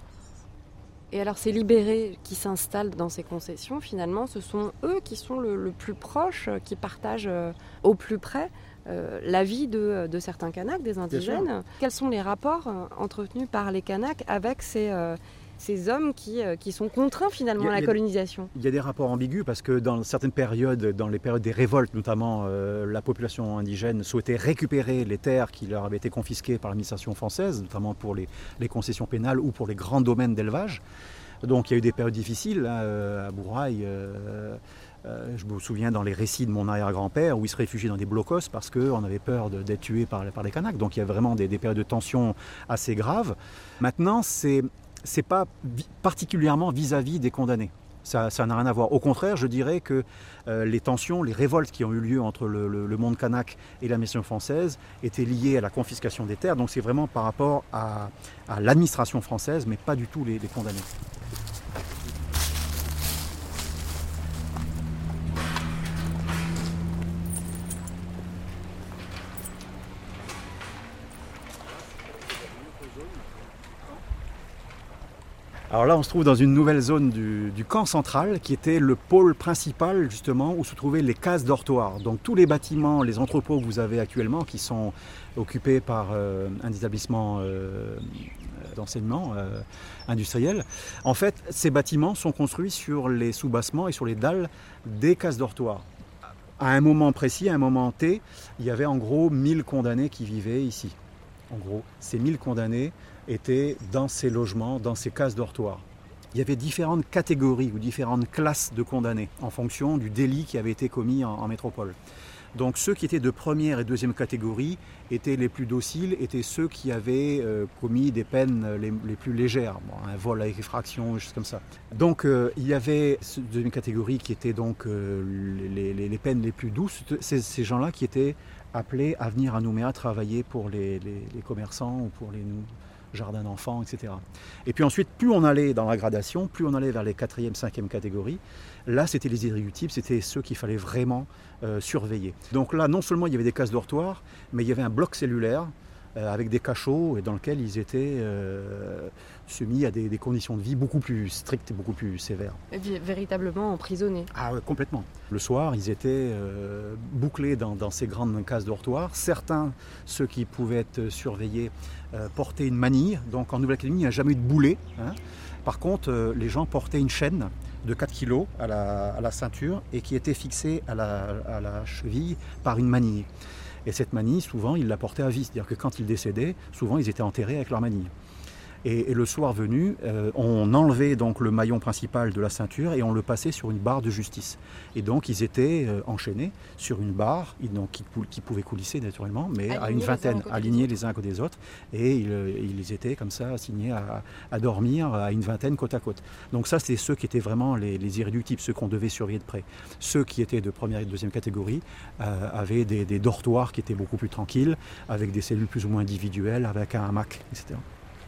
Et alors ces libérés qui s'installent dans ces concessions, finalement, ce sont eux qui sont le, le plus proches, qui partagent euh, au plus près euh, la vie de, de certains Kanaks, des indigènes. Quels sont les rapports euh, entretenus par les Kanaks avec ces, euh, ces hommes qui, euh, qui sont contraints finalement a, à la colonisation ? Il y a des rapports ambigus parce que dans certaines périodes, dans les périodes des révoltes notamment, euh, la population indigène souhaitait récupérer les terres qui leur avaient été confisquées par l'administration française, notamment pour les, les concessions pénales ou pour les grands domaines d'élevage. Donc il y a eu des périodes difficiles hein, à Bourail. Euh, euh, je me souviens dans les récits de mon arrière-grand-père où il se réfugiait dans des blocos parce qu'on avait peur de, d'être tué par, par les Kanaks. Donc il y a vraiment des, des périodes de tension assez graves. Maintenant, c'est c'est pas vi- particulièrement vis-à-vis des condamnés. Ça, ça n'a rien à voir. Au contraire, je dirais que euh, les tensions, les révoltes qui ont eu lieu entre le, le, le monde kanak et l'administration française étaient liées à la confiscation des terres. Donc c'est vraiment par rapport à, à l'administration française, mais pas du tout les, les condamnés. Alors là, on se trouve dans une nouvelle zone du, du camp central qui était le pôle principal justement où se trouvaient les cases dortoirs. Donc tous les bâtiments, les entrepôts que vous avez actuellement qui sont occupés par euh, un établissement euh, d'enseignement euh, industriel, en fait ces bâtiments sont construits sur les soubassements et sur les dalles des cases dortoirs. À un moment précis, à un moment T, il y avait en gros mille condamnés qui vivaient ici. En gros, ces mille condamnés étaient dans ces logements, dans ces cases dortoirs. Il y avait différentes catégories ou différentes classes de condamnés en fonction du délit qui avait été commis en, en métropole. Donc ceux qui étaient de première et deuxième catégorie étaient les plus dociles, étaient ceux qui avaient euh, commis des peines les, les plus légères, bon, un vol avec effraction, des choses comme ça. Donc euh, il y avait cette deuxième catégorie qui était donc euh, les, les, les peines les plus douces, c'est ces gens-là qui étaient appelés à venir à Nouméa travailler pour les, les, les commerçants ou pour les nous, jardins d'enfants, et cetera. Et puis ensuite, plus on allait dans la gradation, plus on allait vers les quatrième, cinquième catégories, là c'était les irréductibles, c'était ceux qu'il fallait vraiment euh, surveiller. Donc là, non seulement il y avait des cases dortoirs, mais il y avait un bloc cellulaire euh, avec des cachots et dans lequel ils étaient euh, soumis à des, des conditions de vie beaucoup plus strictes et beaucoup plus sévères. Et véritablement emprisonnés. Ah ouais, complètement. Le soir, ils étaient euh, bouclés dans, dans ces grandes cases dortoirs. Certains, ceux qui pouvaient être surveillés, euh, portaient une manille. Donc en Nouvelle-Calédonie, il n'y a jamais eu de boulet. Hein. Par contre, euh, les gens portaient une chaîne de quatre kilos à la, à la ceinture et qui était fixée à la, à la cheville par une manille. Et cette manille, souvent, ils la portaient à vie. C'est-à-dire que quand ils décédaient, souvent, ils étaient enterrés avec leur manille. Et, et le soir venu, euh, on enlevait donc le maillon principal de la ceinture et on le passait sur une barre de justice. Et donc ils étaient euh, enchaînés sur une barre donc, qui, qui pouvait coulisser naturellement, mais alignés à une vingtaine, alignés les uns à côté des autres. Et ils, ils étaient comme ça assignés à, à dormir à une vingtaine côte à côte. Donc ça, c'est ceux qui étaient vraiment les, les irréductibles, ceux qu'on devait surveiller de près. Ceux qui étaient de première et de deuxième catégorie euh, avaient des, des dortoirs qui étaient beaucoup plus tranquilles, avec des cellules plus ou moins individuelles, avec un hamac, et cetera.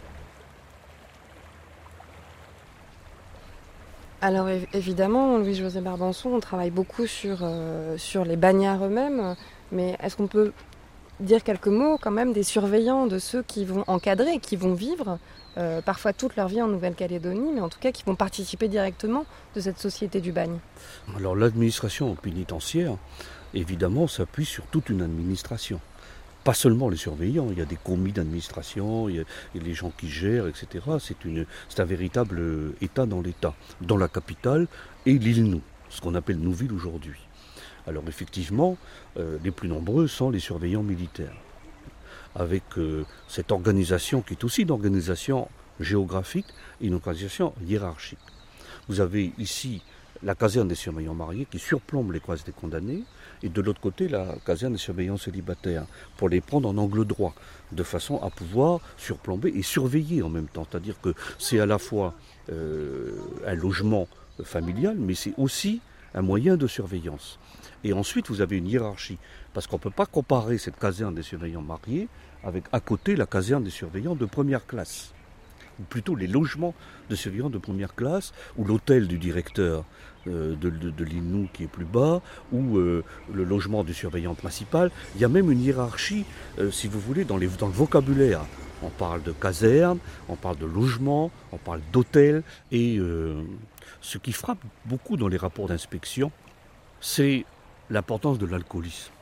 Alors évidemment, Louis-José Barbançon, on travaille beaucoup sur, euh, sur les bagnards eux-mêmes, mais est-ce qu'on peut dire quelques mots quand même des surveillants, de ceux qui vont encadrer, qui vont vivre euh, parfois toute leur vie en Nouvelle-Calédonie, mais en tout cas qui vont participer directement de cette société du bagne? Alors l'administration pénitentiaire, évidemment, s'appuie sur toute une administration. Pas seulement les surveillants, il y a des commis d'administration, il y a, il y a les gens qui gèrent, et cetera. C'est, une, c'est un véritable État dans l'État, dans la capitale et l'île Nou, ce qu'on appelle Nouville aujourd'hui. Alors effectivement, euh, les plus nombreux sont les surveillants militaires, avec euh, cette organisation qui est aussi une organisation géographique et une organisation hiérarchique. Vous avez ici la caserne des surveillants mariés qui surplombe les cases des condamnés, et de l'autre côté la caserne des surveillants célibataires, pour les prendre en angle droit, de façon à pouvoir surplomber et surveiller en même temps. C'est-à-dire que c'est à la fois euh, un logement familial, mais c'est aussi un moyen de surveillance. Et ensuite vous avez une hiérarchie, parce qu'on ne peut pas comparer cette caserne des surveillants mariés avec à côté la caserne des surveillants de première classe, ou plutôt les logements de surveillants de première classe, ou l'hôtel du directeur euh, de, de, de l'île Nou qui est plus bas, ou euh, le logement du surveillant principal. Il y a même une hiérarchie, euh, si vous voulez, dans, les, dans le vocabulaire. On parle de caserne, on parle de logement, on parle d'hôtel, et euh, ce qui frappe beaucoup dans les rapports d'inspection, c'est l'importance de l'alcoolisme.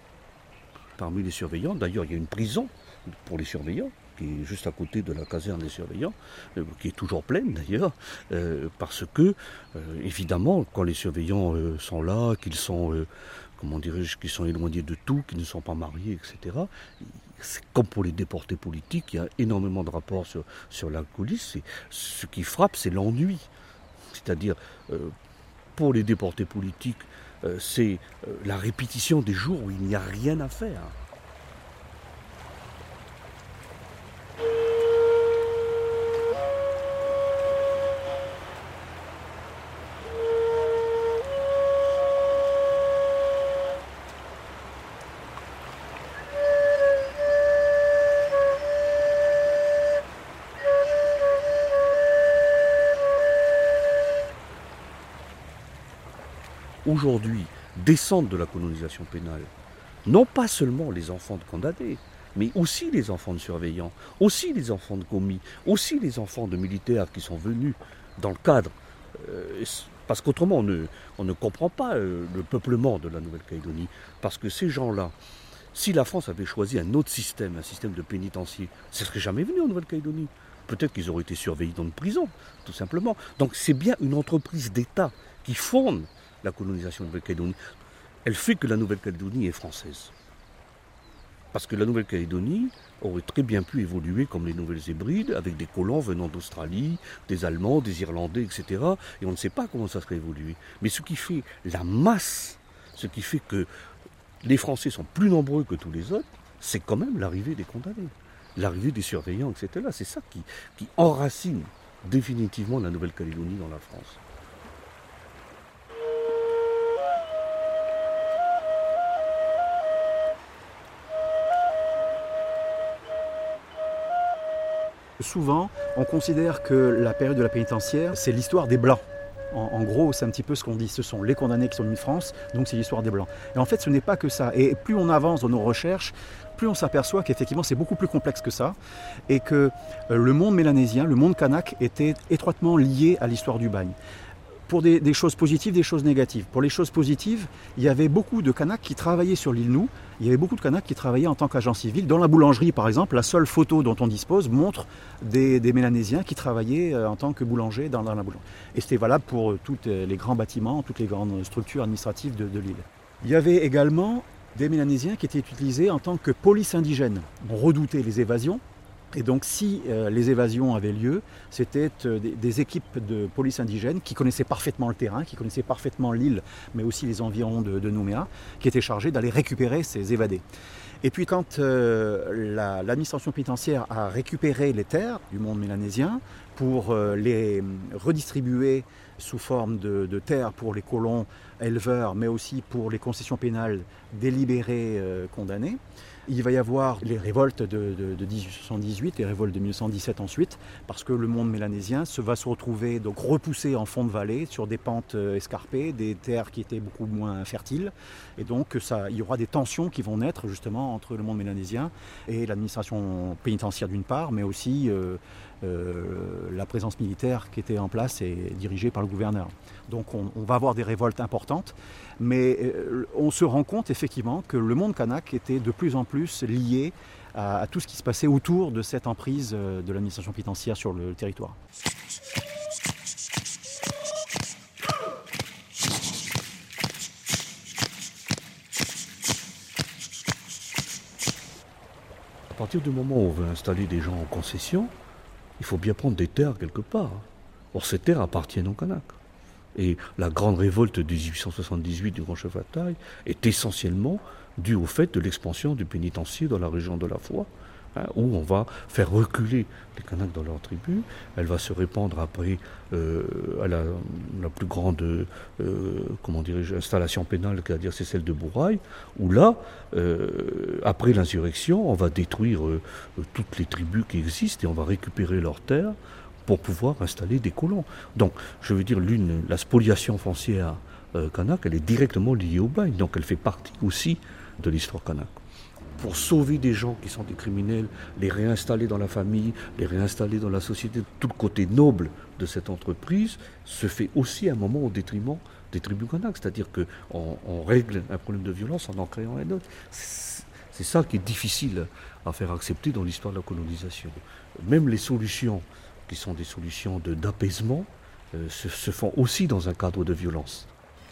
Parmi les surveillants, d'ailleurs, il y a une prison pour les surveillants, qui est juste à côté de la caserne des surveillants, euh, qui est toujours pleine d'ailleurs, euh, parce que, euh, évidemment, quand les surveillants euh, sont là, qu'ils sont, euh, comment dirais-je, qu'ils sont éloignés de tout, qu'ils ne sont pas mariés, et cetera, c'est comme pour les déportés politiques, il y a énormément de rapports sur, sur l'alcoolisme. Ce qui frappe, c'est l'ennui. C'est-à-dire, euh, pour les déportés politiques, euh, c'est euh, la répétition des jours où il n'y a rien à faire. Aujourd'hui, descendent de la colonisation pénale, non pas seulement les enfants de condamnés, mais aussi les enfants de surveillants, aussi les enfants de commis, aussi les enfants de militaires qui sont venus dans le cadre, euh, parce qu'autrement on ne, on ne comprend pas euh, le peuplement de la Nouvelle-Calédonie, parce que ces gens-là, si la France avait choisi un autre système, un système de pénitencier, ce ne serait jamais venu en Nouvelle-Calédonie. Peut-être qu'ils auraient été surveillés dans une prison, tout simplement. Donc c'est bien une entreprise d'État qui fonde la colonisation de Nouvelle-Calédonie. Elle fait que la Nouvelle-Calédonie est française. Parce que la Nouvelle-Calédonie aurait très bien pu évoluer comme les Nouvelles-Hébrides, avec des colons venant d'Australie, des Allemands, des Irlandais, et cetera. Et on ne sait pas comment ça serait évolué. Mais ce qui fait la masse, ce qui fait que les Français sont plus nombreux que tous les autres, c'est quand même l'arrivée des condamnés, l'arrivée des surveillants, et cetera. C'est ça qui, qui enracine définitivement la Nouvelle-Calédonie dans la France. Souvent, on considère que la période de la pénitentiaire, c'est l'histoire des Blancs. En, en gros, c'est un petit peu ce qu'on dit, ce sont les condamnés qui sont mis de France, donc c'est l'histoire des Blancs. Et en fait, ce n'est pas que ça. Et plus on avance dans nos recherches, plus on s'aperçoit qu'effectivement c'est beaucoup plus complexe que ça, et que euh, le monde mélanésien, le monde kanak, était étroitement lié à l'histoire du bagne. Pour des, des choses positives, des choses négatives. Pour les choses positives, il y avait beaucoup de Kanaks qui travaillaient sur l'île Nou. Il y avait beaucoup de Kanaks qui travaillaient en tant qu'agents civils. Dans la boulangerie, par exemple, la seule photo dont on dispose montre des, des Mélanésiens qui travaillaient en tant que boulangers dans, dans la boulangerie. Et c'était valable pour tous les grands bâtiments, toutes les grandes structures administratives de, de l'île. Il y avait également des Mélanésiens qui étaient utilisés en tant que police indigène. On redoutait les évasions. Et donc si euh, les évasions avaient lieu, c'était euh, des, des équipes de police indigène qui connaissaient parfaitement le terrain, qui connaissaient parfaitement l'île, mais aussi les environs de, de Nouméa, qui étaient chargés d'aller récupérer ces évadés. Et puis quand euh, la, l'administration pénitentiaire a récupéré les terres du monde mélanésien pour euh, les redistribuer sous forme de, de terres pour les colons éleveurs, mais aussi pour les concessions pénales des libérés euh, condamnés, il va y avoir les révoltes de, de, de dix-huit cent soixante-dix-huit, les révoltes de mille neuf cent dix-sept ensuite, parce que le monde mélanésien se va se retrouver donc repoussé en fond de vallée sur des pentes escarpées, des terres qui étaient beaucoup moins fertiles, et donc ça, il y aura des tensions qui vont naître justement entre le monde mélanésien et l'administration pénitentiaire d'une part, mais aussi euh, euh, la présence militaire qui était en place et dirigée par le gouverneur. Donc on, on va avoir des révoltes importantes, mais euh, on se rend compte effectivement que le monde kanak était de plus en plus lié à, à tout ce qui se passait autour de cette emprise euh, de l'administration pénitentiaire sur le territoire. À partir du moment où on veut installer des gens en concession, il faut bien prendre des terres quelque part. Or, ces terres appartiennent aux Kanaks. Et la grande révolte de dix-huit cent soixante-dix-huit du Grand Chef Bataille est essentiellement due au fait de l'expansion du pénitencier dans la région de la Foix, hein, où on va faire reculer les Kanaks dans leur tribu. Elle va se répandre après euh, à la, la plus grande euh, comment dirais-je, installation pénale, c'est-à-dire c'est celle de Bourail, où là, euh, après l'insurrection, on va détruire euh, toutes les tribus qui existent et on va récupérer leurs terres pour pouvoir installer des colons. Donc, je veux dire, l'une, la spoliation foncière euh, kanak, elle est directement liée au bagne, donc elle fait partie aussi de l'histoire kanak. Pour sauver des gens qui sont des criminels, les réinstaller dans la famille, les réinstaller dans la société, tout le côté noble de cette entreprise se fait aussi à un moment au détriment des tribus kanak, c'est-à-dire qu'on on règle un problème de violence en en créant un autre. C'est, c'est ça qui est difficile à faire accepter dans l'histoire de la colonisation. Même les solutions qui sont des solutions de, d'apaisement, euh, se, se font aussi dans un cadre de violence.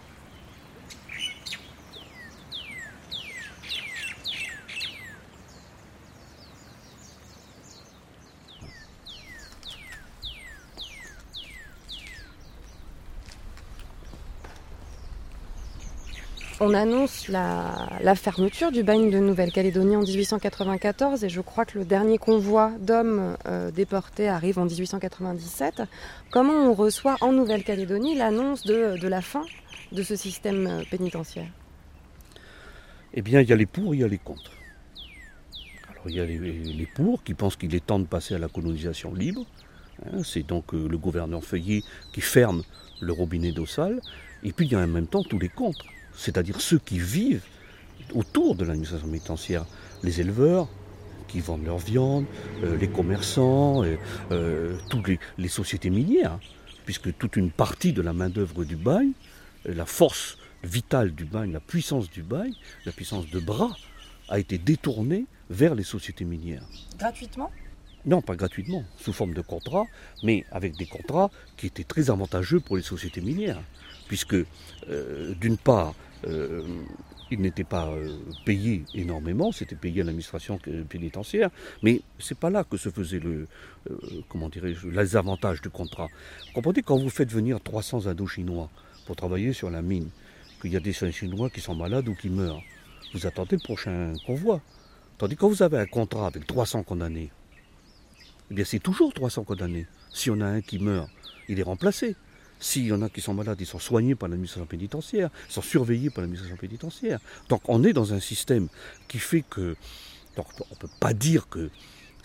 On annonce la, la fermeture du bagne de Nouvelle-Calédonie en dix-huit cent quatre-vingt-quatorze et je crois que le dernier convoi d'hommes euh, déportés arrive en dix-huit cent quatre-vingt-dix-sept. Comment on reçoit en Nouvelle-Calédonie l'annonce de, de la fin de ce système pénitentiaire ? Eh bien, il y a les pour, il y a les contre. Alors, il y a les, les pour qui pensent qu'il est temps de passer à la colonisation libre. Hein, c'est donc euh, le gouverneur Feuillet qui ferme le robinet d'eau sale. Et puis, il y a en même temps tous les contre. C'est-à-dire ceux qui vivent autour de l'administration pénitentiaire, les éleveurs qui vendent leur viande, euh, les commerçants, euh, euh, toutes les, les sociétés minières, puisque toute une partie de la main-d'œuvre du bagne, euh, la force vitale du bagne, la puissance du bagne, la puissance de bras, a été détournée vers les sociétés minières. Gratuitement ? Non, pas gratuitement, sous forme de contrats, mais avec des contrats qui étaient très avantageux pour les sociétés minières, puisque euh, d'une part, Euh, ils n'étaient pas euh, payés énormément, c'était payé à l'administration pénitentiaire, mais c'est pas là que se faisait le, euh, comment dirais-je, les avantages du contrat. Vous comprenez, quand vous faites venir trois cents Indochinois pour travailler sur la mine, qu'il y a des Chinois qui sont malades ou qui meurent, vous attendez le prochain convoi. Tandis que quand vous avez un contrat avec trois cents condamnés, eh bien c'est toujours trois cents condamnés. Si on a un qui meurt, il est remplacé. S'il y en a qui sont malades, ils sont soignés par l'administration pénitentiaire, ils sont surveillés par l'administration pénitentiaire. Donc on est dans un système qui fait que... Donc on ne peut pas dire que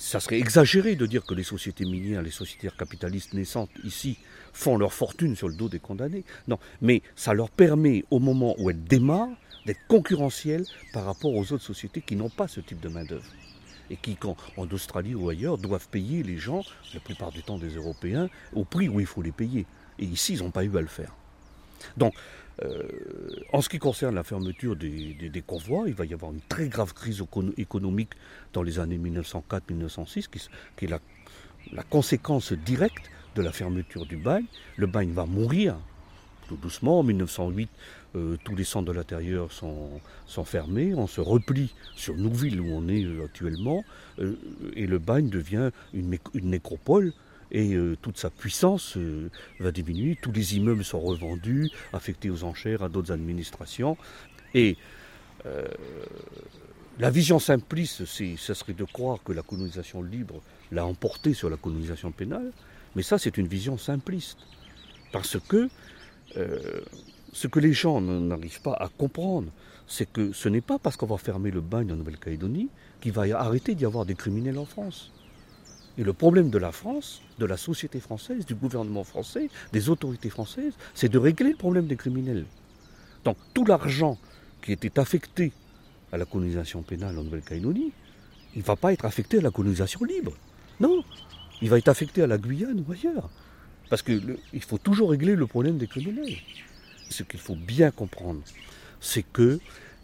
ça serait exagéré de dire que les sociétés minières, les sociétés capitalistes naissantes ici font leur fortune sur le dos des condamnés. Non, mais ça leur permet, au moment où elles démarrent, d'être concurrentielles par rapport aux autres sociétés qui n'ont pas ce type de main-d'œuvre. Et qui, quand, en Australie ou ailleurs, doivent payer les gens, la plupart du temps des Européens, au prix où il faut les payer. Et ici, ils n'ont pas eu à le faire. Donc, euh, en ce qui concerne la fermeture des, des, des convois, il va y avoir une très grave crise économique dans les années mille neuf cent quatre mille neuf cent six, qui, qui est la, la conséquence directe de la fermeture du bagne. Le bagne va mourir tout doucement. En mille neuf cent huit, euh, tous les centres de l'intérieur sont, sont fermés. On se replie sur Nouville, où on est euh, actuellement, euh, et le bagne devient une, une nécropole. Et euh, toute sa puissance euh, va diminuer. Tous les immeubles sont revendus, affectés aux enchères à d'autres administrations. Et euh, la vision simpliste, c'est, ça serait de croire que la colonisation libre l'a emporté sur la colonisation pénale. Mais ça, c'est une vision simpliste. Parce que euh, ce que les gens n'arrivent pas à comprendre, c'est que ce n'est pas parce qu'on va fermer le bagne en Nouvelle-Calédonie qu'il va arrêter d'y avoir des criminels en France. Et le problème de la France, de la société française, du gouvernement français, des autorités françaises, c'est de régler le problème des criminels. Donc tout l'argent qui était affecté à la colonisation pénale en Nouvelle-Calédonie, il ne va pas être affecté à la colonisation libre. Non, il va être affecté à la Guyane ou ailleurs. Parce qu'il faut toujours régler le problème des criminels. Ce qu'il faut bien comprendre, c'est que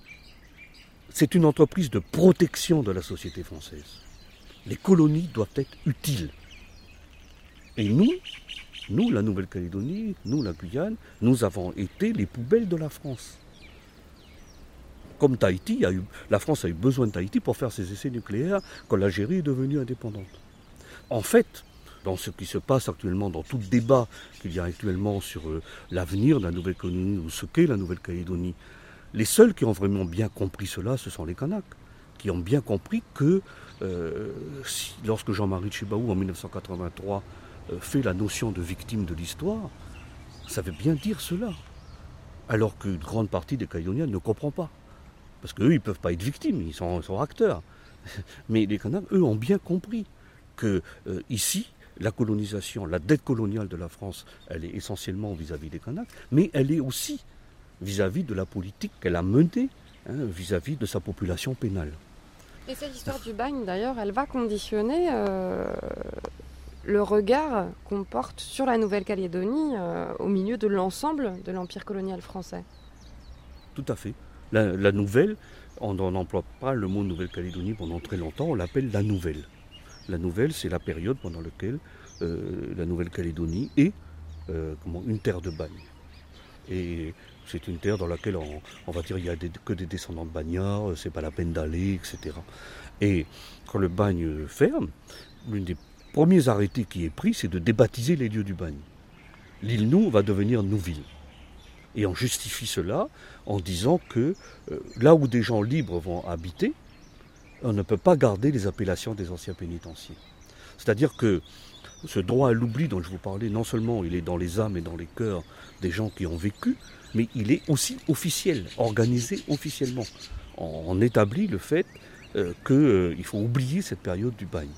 c'est une entreprise de protection de la société française. Les colonies doivent être utiles. Et nous, nous, la Nouvelle-Calédonie, nous, la Guyane, nous avons été les poubelles de la France. Comme Tahiti, a eu, la France a eu besoin de Tahiti pour faire ses essais nucléaires quand l'Algérie est devenue indépendante. En fait, dans ce qui se passe actuellement, dans tout le débat qu'il y a actuellement sur euh, l'avenir de la Nouvelle-Calédonie ou ce qu'est la Nouvelle-Calédonie, les seuls qui ont vraiment bien compris cela, ce sont les Kanaks, qui ont bien compris que euh, si, lorsque Jean-Marie Tjibaou, en mille neuf cent quatre-vingt-trois, euh, fait la notion de victime de l'histoire, ça veut bien dire cela. Alors qu'une grande partie des Calédoniens ne comprend pas. Parce qu'eux, ils ne peuvent pas être victimes, ils sont, ils sont acteurs. Mais les Kanaks, eux, ont bien compris que euh, ici, la colonisation, la dette coloniale de la France, elle est essentiellement vis-à-vis des Kanaks, mais elle est aussi vis-à-vis de la politique qu'elle a menée, hein, vis-à-vis de sa population pénale. Et cette histoire du bagne, d'ailleurs, elle va conditionner euh, le regard qu'on porte sur la Nouvelle-Calédonie euh, au milieu de l'ensemble de l'empire colonial français. Tout à fait. La, la nouvelle, on n'emploie pas le mot Nouvelle-Calédonie pendant très longtemps, on l'appelle la nouvelle. La nouvelle, c'est la période pendant laquelle euh, la Nouvelle-Calédonie est euh, comment, une terre de bagne. Et c'est une terre dans laquelle on, on va dire il n'y a des, que des descendants de bagnards, c'est pas la peine d'aller, et cetera. Et quand le bagne ferme, l'une des premiers arrêtés qui est pris, c'est de débaptiser les lieux du bagne. L'île Nou va devenir Nouville. Et on justifie cela en disant que euh, là où des gens libres vont habiter, on ne peut pas garder les appellations des anciens pénitenciers. C'est-à-dire que ce droit à l'oubli dont je vous parlais, non seulement il est dans les âmes et dans les cœurs des gens qui ont vécu, mais il est aussi officiel, organisé officiellement. On établit le fait euh, qu'il euh, faut oublier cette période du bagne.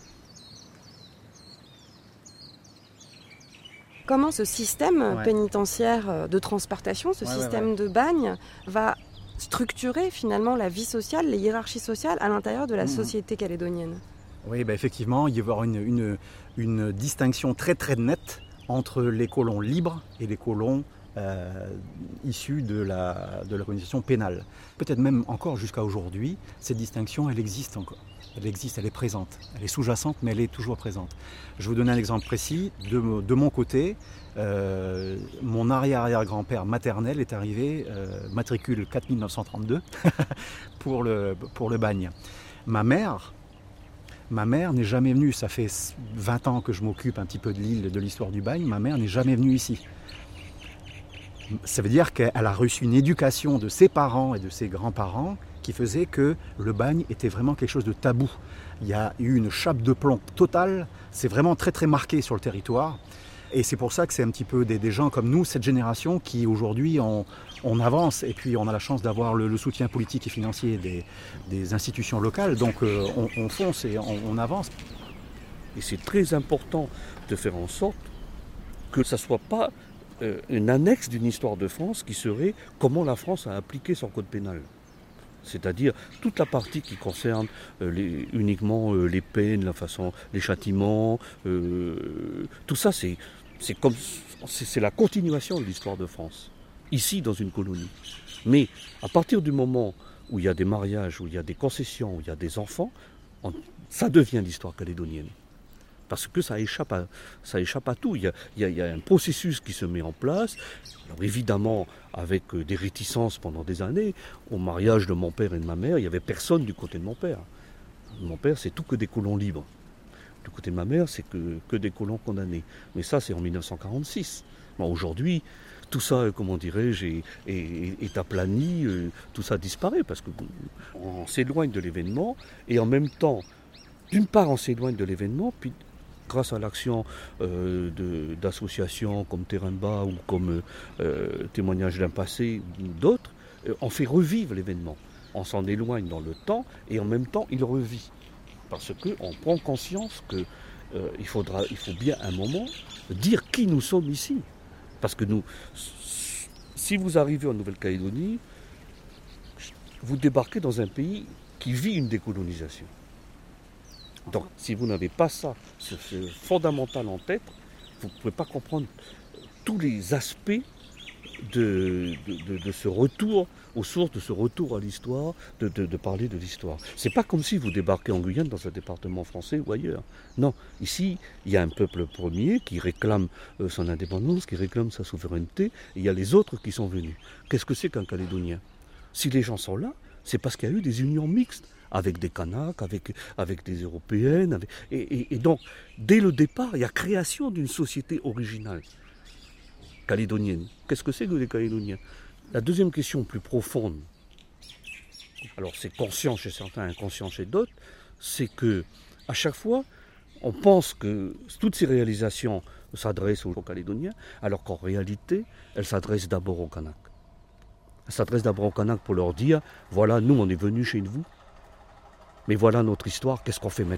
Comment ce système ouais. pénitentiaire de transportation, ce ouais, système ouais, ouais. de bagne, va structurer finalement la vie sociale, les hiérarchies sociales à l'intérieur de la mmh. société calédonienne? Oui, bah effectivement, il va y avoir une, une, une distinction très très nette entre les colons libres et les colons euh, issus de la, de la colonisation pénale. Peut-être même encore jusqu'à aujourd'hui, cette distinction, elle existe encore. Elle existe, elle est présente. Elle est sous-jacente, mais elle est toujours présente. Je vais vous donner un exemple précis. De, de mon côté, euh, mon arrière-arrière-grand-père maternel est arrivé, euh, matricule quatre mille neuf cent trente-deux, pour, le, pour le bagne. Ma mère, ma mère n'est jamais venue. Ça fait vingt ans que je m'occupe un petit peu de l'île, de l'histoire du bagne. Ma mère n'est jamais venue ici. Ça veut dire qu'elle a reçu une éducation de ses parents et de ses grands-parents qui faisait que le bagne était vraiment quelque chose de tabou. Il y a eu une chape de plomb totale, c'est vraiment très très marqué sur le territoire. Et c'est pour ça que c'est un petit peu des, des gens comme nous, cette génération, qui aujourd'hui on, on avance et puis on a la chance d'avoir le, le soutien politique et financier des, des institutions locales. Donc euh, on, on fonce et on, on avance. Et c'est très important de faire en sorte que ça ne soit pas euh, une annexe d'une histoire de France qui serait comment la France a appliqué son code pénal. C'est-à-dire toute la partie qui concerne euh, les, uniquement euh, les peines, la façon, les châtiments, euh, tout ça c'est, c'est, comme, c'est, c'est la continuation de l'histoire de France, ici dans une colonie. Mais à partir du moment où il y a des mariages, où il y a des concessions, où il y a des enfants, on, ça devient l'histoire calédonienne. Parce que ça échappe à, ça échappe à tout. Il y, a, il, y a, il y a un processus qui se met en place. Alors évidemment, avec des réticences pendant des années, au mariage de mon père et de ma mère, il n'y avait personne du côté de mon père. Mon père, c'est tout que des colons libres. Du côté de ma mère, c'est que, que des colons condamnés. Mais ça, c'est en dix-neuf cent quarante-six. Bon, aujourd'hui, tout ça, comment dirais-je, est, est, est aplani, tout ça disparaît parce qu'on s'éloigne de l'événement et en même temps, d'une part, on s'éloigne de l'événement, puis grâce à l'action euh, de, d'associations comme Terrain de Bas ou comme euh, Témoignage d'un passé ou d'autres, euh, on fait revivre l'événement. On s'en éloigne dans le temps et en même temps il revit. Parce qu'on prend conscience qu'il euh, faudra, il faut bien un moment dire qui nous sommes ici. Parce que nous, si vous arrivez en Nouvelle-Calédonie, vous débarquez dans un pays qui vit une décolonisation. Donc, si vous n'avez pas ça, ce, ce fondamental en tête, vous ne pouvez pas comprendre tous les aspects de, de, de, de ce retour aux sources, de ce retour à l'histoire, de, de, de parler de l'histoire. C'est pas comme si vous débarquez en Guyane dans un département français ou ailleurs. Non, ici, il y a un peuple premier qui réclame euh, son indépendance, qui réclame sa souveraineté, et il y a les autres qui sont venus. Qu'est-ce que c'est qu'un Calédonien ? Si les gens sont là, c'est parce qu'il y a eu des unions mixtes. Avec des Kanaks, avec, avec des Européennes. Avec, et, et, et donc, dès le départ, il y a création d'une société originale calédonienne. Qu'est-ce que c'est que les Calédoniens ? La deuxième question plus profonde, alors c'est conscient chez certains, inconscient chez d'autres, c'est que à chaque fois, on pense que toutes ces réalisations s'adressent aux Calédoniens, alors qu'en réalité, elles s'adressent d'abord aux Kanaks. Elles s'adressent d'abord aux Kanaks pour leur dire, voilà, nous, on est venus chez vous. Mais voilà notre histoire, qu'est-ce qu'on fait maintenant ?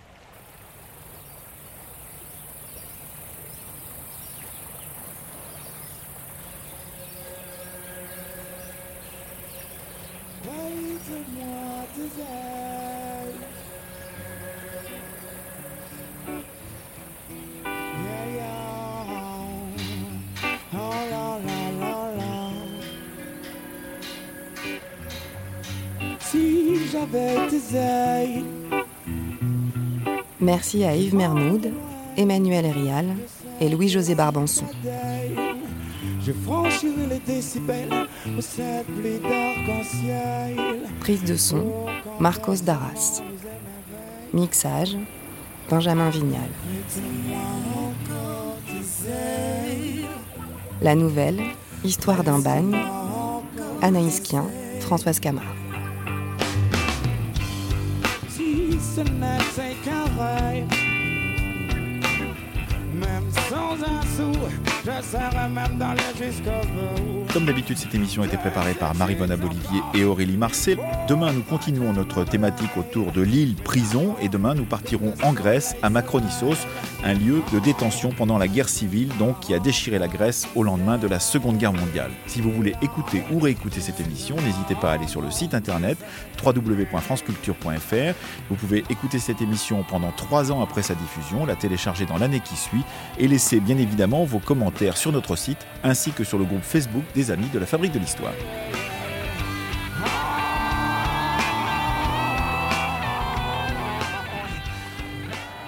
Merci à Yves Mermoud, Emmanuel Rial et Louis-José Barbanson. Prise de son, Marcos Darras. Mixage, Benjamin Vignal. La nouvelle, Histoire d'un bagne, Anaïs Kien, Françoise Camard. Ce n'est qu'un rêve, même sans un sou, je serai même dans les jusqu'au bout. Comme d'habitude, cette émission a été préparée par Marie-Vonne Bolivier et Aurélie Marcet. Demain, nous continuons notre thématique autour de l'île Prison et demain, nous partirons en Grèce, à Makronissos, un lieu de détention pendant la guerre civile, donc qui a déchiré la Grèce au lendemain de la Seconde Guerre mondiale. Si vous voulez écouter ou réécouter cette émission, n'hésitez pas à aller sur le site internet w w w point france culture point f r. Vous pouvez écouter cette émission pendant trois ans après sa diffusion, la télécharger dans l'année qui suit et laisser bien évidemment vos commentaires sur notre site ainsi que sur le groupe Facebook des Amis de la Fabrique de l'Histoire.